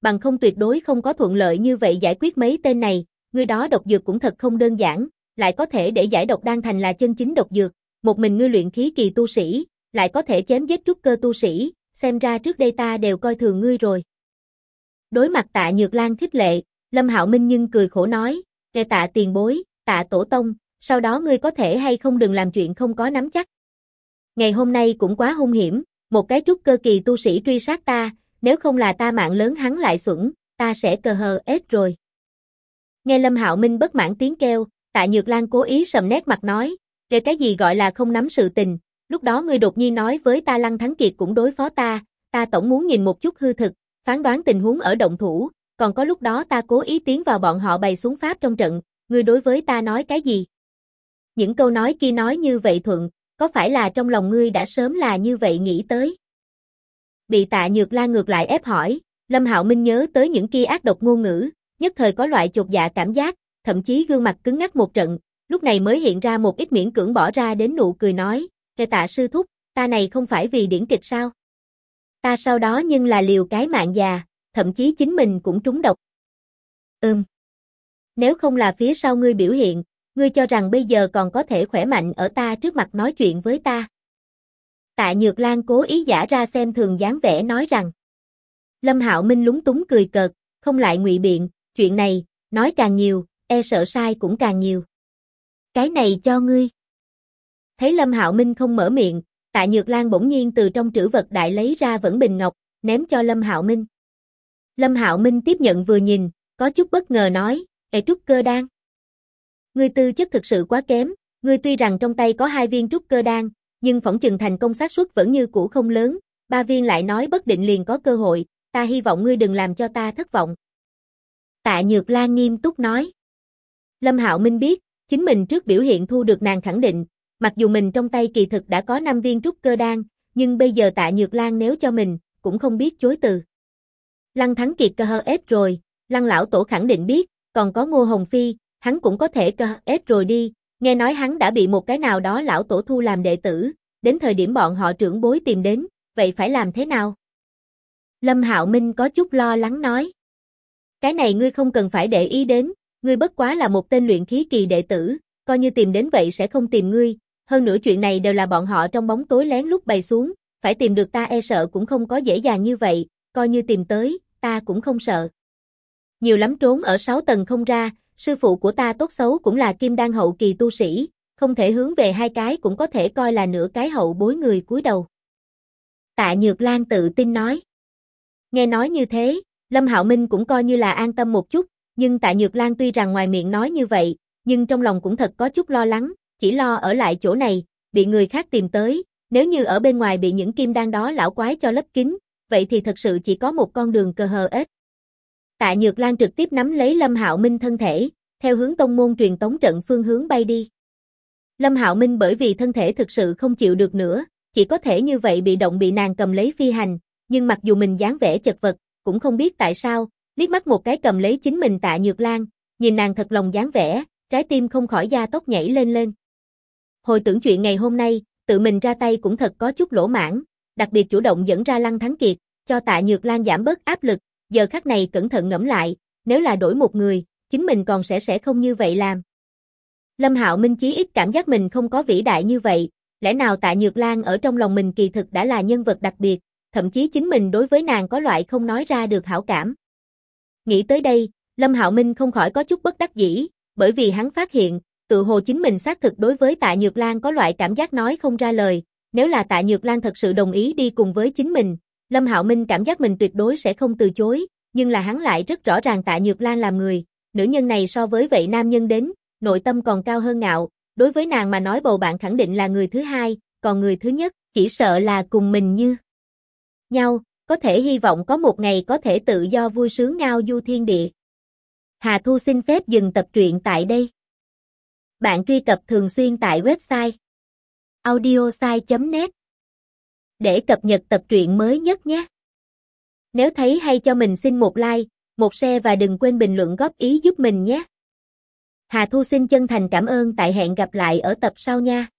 bằng không tuyệt đối không có thuận lợi như vậy giải quyết mấy tên này, ngươi đó độc dược cũng thật không đơn giản, lại có thể để giải độc đan thành là chân chính độc dược, một mình ngươi luyện khí kỳ tu sĩ, lại có thể chém giết trúc cơ tu sĩ, xem ra trước đây ta đều coi thường ngươi rồi. Đối mặt Tạ Nhược Lan khích lệ, Lâm Hạo Minh nhưng cười khổ nói, "Nghe Tạ tiền bối, Tạ tổ tông, sau đó ngươi có thể hay không đừng làm chuyện không có nắm chắc. Ngày hôm nay cũng quá hung hiểm, một cái trúc cơ kỳ tu sĩ truy sát ta, nếu không là ta mạng lớn hắn lại xuẩn, ta sẽ cờ hờ ết rồi." Nghe Lâm Hạo Minh bất mãn tiếng kêu, Tạ Nhược Lan cố ý sầm nét mặt nói, "Kể cái gì gọi là không nắm sự tình, lúc đó ngươi đột nhiên nói với ta Lăng Thắng Kiệt cũng đối phó ta tổng muốn nhìn một chút hư thực, phán đoán tình huống ở động thủ, còn có lúc đó ta cố ý tiến vào bọn họ bày xuống pháp trong trận, ngươi đối với ta nói cái gì?" Những câu nói kia nói như vậy thuận, có phải là trong lòng ngươi đã sớm là như vậy nghĩ tới? Bị Tạ Nhược Lan ngược lại ép hỏi, Lâm Hạo Minh nhớ tới những kia ác độc ngôn ngữ, nhất thời có loại chột dạ cảm giác, thậm chí gương mặt cứng ngắc một trận, lúc này mới hiện ra một ít miễn cưỡng bỏ ra đến nụ cười nói, "Kệ Tạ sư thúc, ta này không phải vì điển kịch sao? Ta sau đó nhưng là liều cái mạng già, thậm chí chính mình cũng trúng độc." Nếu không là phía sau ngươi biểu hiện, ngươi cho rằng bây giờ còn có thể khỏe mạnh ở ta trước mặt nói chuyện với ta. Tạ Nhược Lan cố ý giả ra xem thường dáng vẻ nói rằng. Lâm Hạo Minh lúng túng cười cợt, không lại ngụy biện, chuyện này, nói càng nhiều, e sợ sai cũng càng nhiều. Cái này cho ngươi. Thấy Lâm Hạo Minh không mở miệng, Tạ Nhược Lan bỗng nhiên từ trong trữ vật đại lấy ra vẫn bình ngọc, ném cho Lâm Hạo Minh. Lâm Hạo Minh tiếp nhận vừa nhìn, có chút bất ngờ nói, trúc cơ đan. Ngươi tư chất thực sự quá kém, ngươi tuy rằng trong tay có 2 viên trúc cơ đan, nhưng phỏng chừng thành công xác suất vẫn như cũ không lớn, 3 viên lại nói bất định liền có cơ hội, ta hy vọng ngươi đừng làm cho ta thất vọng. Tạ Nhược Lan nghiêm túc nói. Lâm Hạo Minh biết, chính mình trước biểu hiện thu được nàng khẳng định, mặc dù mình trong tay kỳ thực đã có 5 viên trúc cơ đan, nhưng bây giờ Tạ Nhược Lan nếu cho mình, cũng không biết chối từ. Lăng Thắng Kiệt cơ hơ ép rồi, Lăng lão tổ khẳng định biết, còn có Ngô Hồng Phi, hắn cũng có thể cơ ép rồi đi, nghe nói hắn đã bị một cái nào đó lão tổ thu làm đệ tử, đến thời điểm bọn họ trưởng bối tìm đến, vậy phải làm thế nào? Lâm Hạo Minh có chút lo lắng nói. Cái này ngươi không cần phải để ý đến, ngươi bất quá là một tên luyện khí kỳ đệ tử, coi như tìm đến vậy sẽ không tìm ngươi, hơn nữa chuyện này đều là bọn họ trong bóng tối lén lút bày xuống, phải tìm được ta e sợ cũng không có dễ dàng như vậy, coi như tìm tới, ta cũng không sợ. Nhiều lắm trốn ở 6 tầng không ra, sư phụ của ta tốt xấu cũng là kim đan hậu kỳ tu sĩ, không thể hướng về 2 cái cũng có thể coi là nửa cái hậu bối người cúi đầu. Tạ Nhược Lan tự tin nói. Nghe nói như thế, Lâm Hạo Minh cũng coi như là an tâm một chút, nhưng Tạ Nhược Lan tuy rằng ngoài miệng nói như vậy, nhưng trong lòng cũng thật có chút lo lắng, chỉ lo ở lại chỗ này, bị người khác tìm tới, nếu như ở bên ngoài bị những kim đan đó lão quái cho lấp kín, vậy thì thật sự chỉ có một con đường cờ hờ ết. Tạ Nhược Lan trực tiếp nắm lấy Lâm Hạo Minh thân thể, theo hướng tông môn truyền tống trận phương hướng bay đi. Lâm Hạo Minh bởi vì thân thể thực sự không chịu được nữa, chỉ có thể như vậy bị động bị nàng cầm lấy phi hành, nhưng mặc dù mình dáng vẻ chật vật, cũng không biết tại sao, liếc mắt một cái cầm lấy chính mình Tạ Nhược Lan, nhìn nàng thật lòng dáng vẻ, trái tim không khỏi gia tốc nhảy lên lên. Hồi tưởng chuyện ngày hôm nay, tự mình ra tay cũng thật có chút lỗ mãng, đặc biệt chủ động dẫn ra Lăng Thắng Kiệt, cho Tạ Nhược Lan giảm bớt áp lực, giờ khắc này cẩn thận ngẫm lại, nếu là đổi một người, chính mình còn sẽ không như vậy làm. Lâm Hạo Minh chí ít cảm giác mình không có vĩ đại như vậy, lẽ nào Tạ Nhược Lan ở trong lòng mình kỳ thực đã là nhân vật đặc biệt, thậm chí chính mình đối với nàng có loại không nói ra được hảo cảm. Nghĩ tới đây, Lâm Hạo Minh không khỏi có chút bất đắc dĩ, bởi vì hắn phát hiện, tự hồ chính mình xác thực đối với Tạ Nhược Lan có loại cảm giác nói không ra lời, nếu là Tạ Nhược Lan thật sự đồng ý đi cùng với chính mình, Lâm Hạo Minh cảm giác mình tuyệt đối sẽ không từ chối, nhưng là hắn lại rất rõ ràng Tạ Nhược Lan làm người, nữ nhân này so với vậy nam nhân đến, nội tâm còn cao hơn ngạo, đối với nàng mà nói bầu bạn khẳng định là người thứ hai, còn người thứ nhất, chỉ sợ là cùng mình như nhau, có thể hy vọng có một ngày có thể tự do vui sướng ngao du thiên địa. Hà Thu xin phép dừng tập truyện tại đây. Bạn truy cập thường xuyên tại website audiosai.net để cập nhật tập truyện mới nhất nhé. Nếu thấy hay cho mình xin một like, một share và đừng quên bình luận góp ý giúp mình nhé. Hà Thu xin chân thành cảm ơn, tại hẹn gặp lại ở tập sau nha.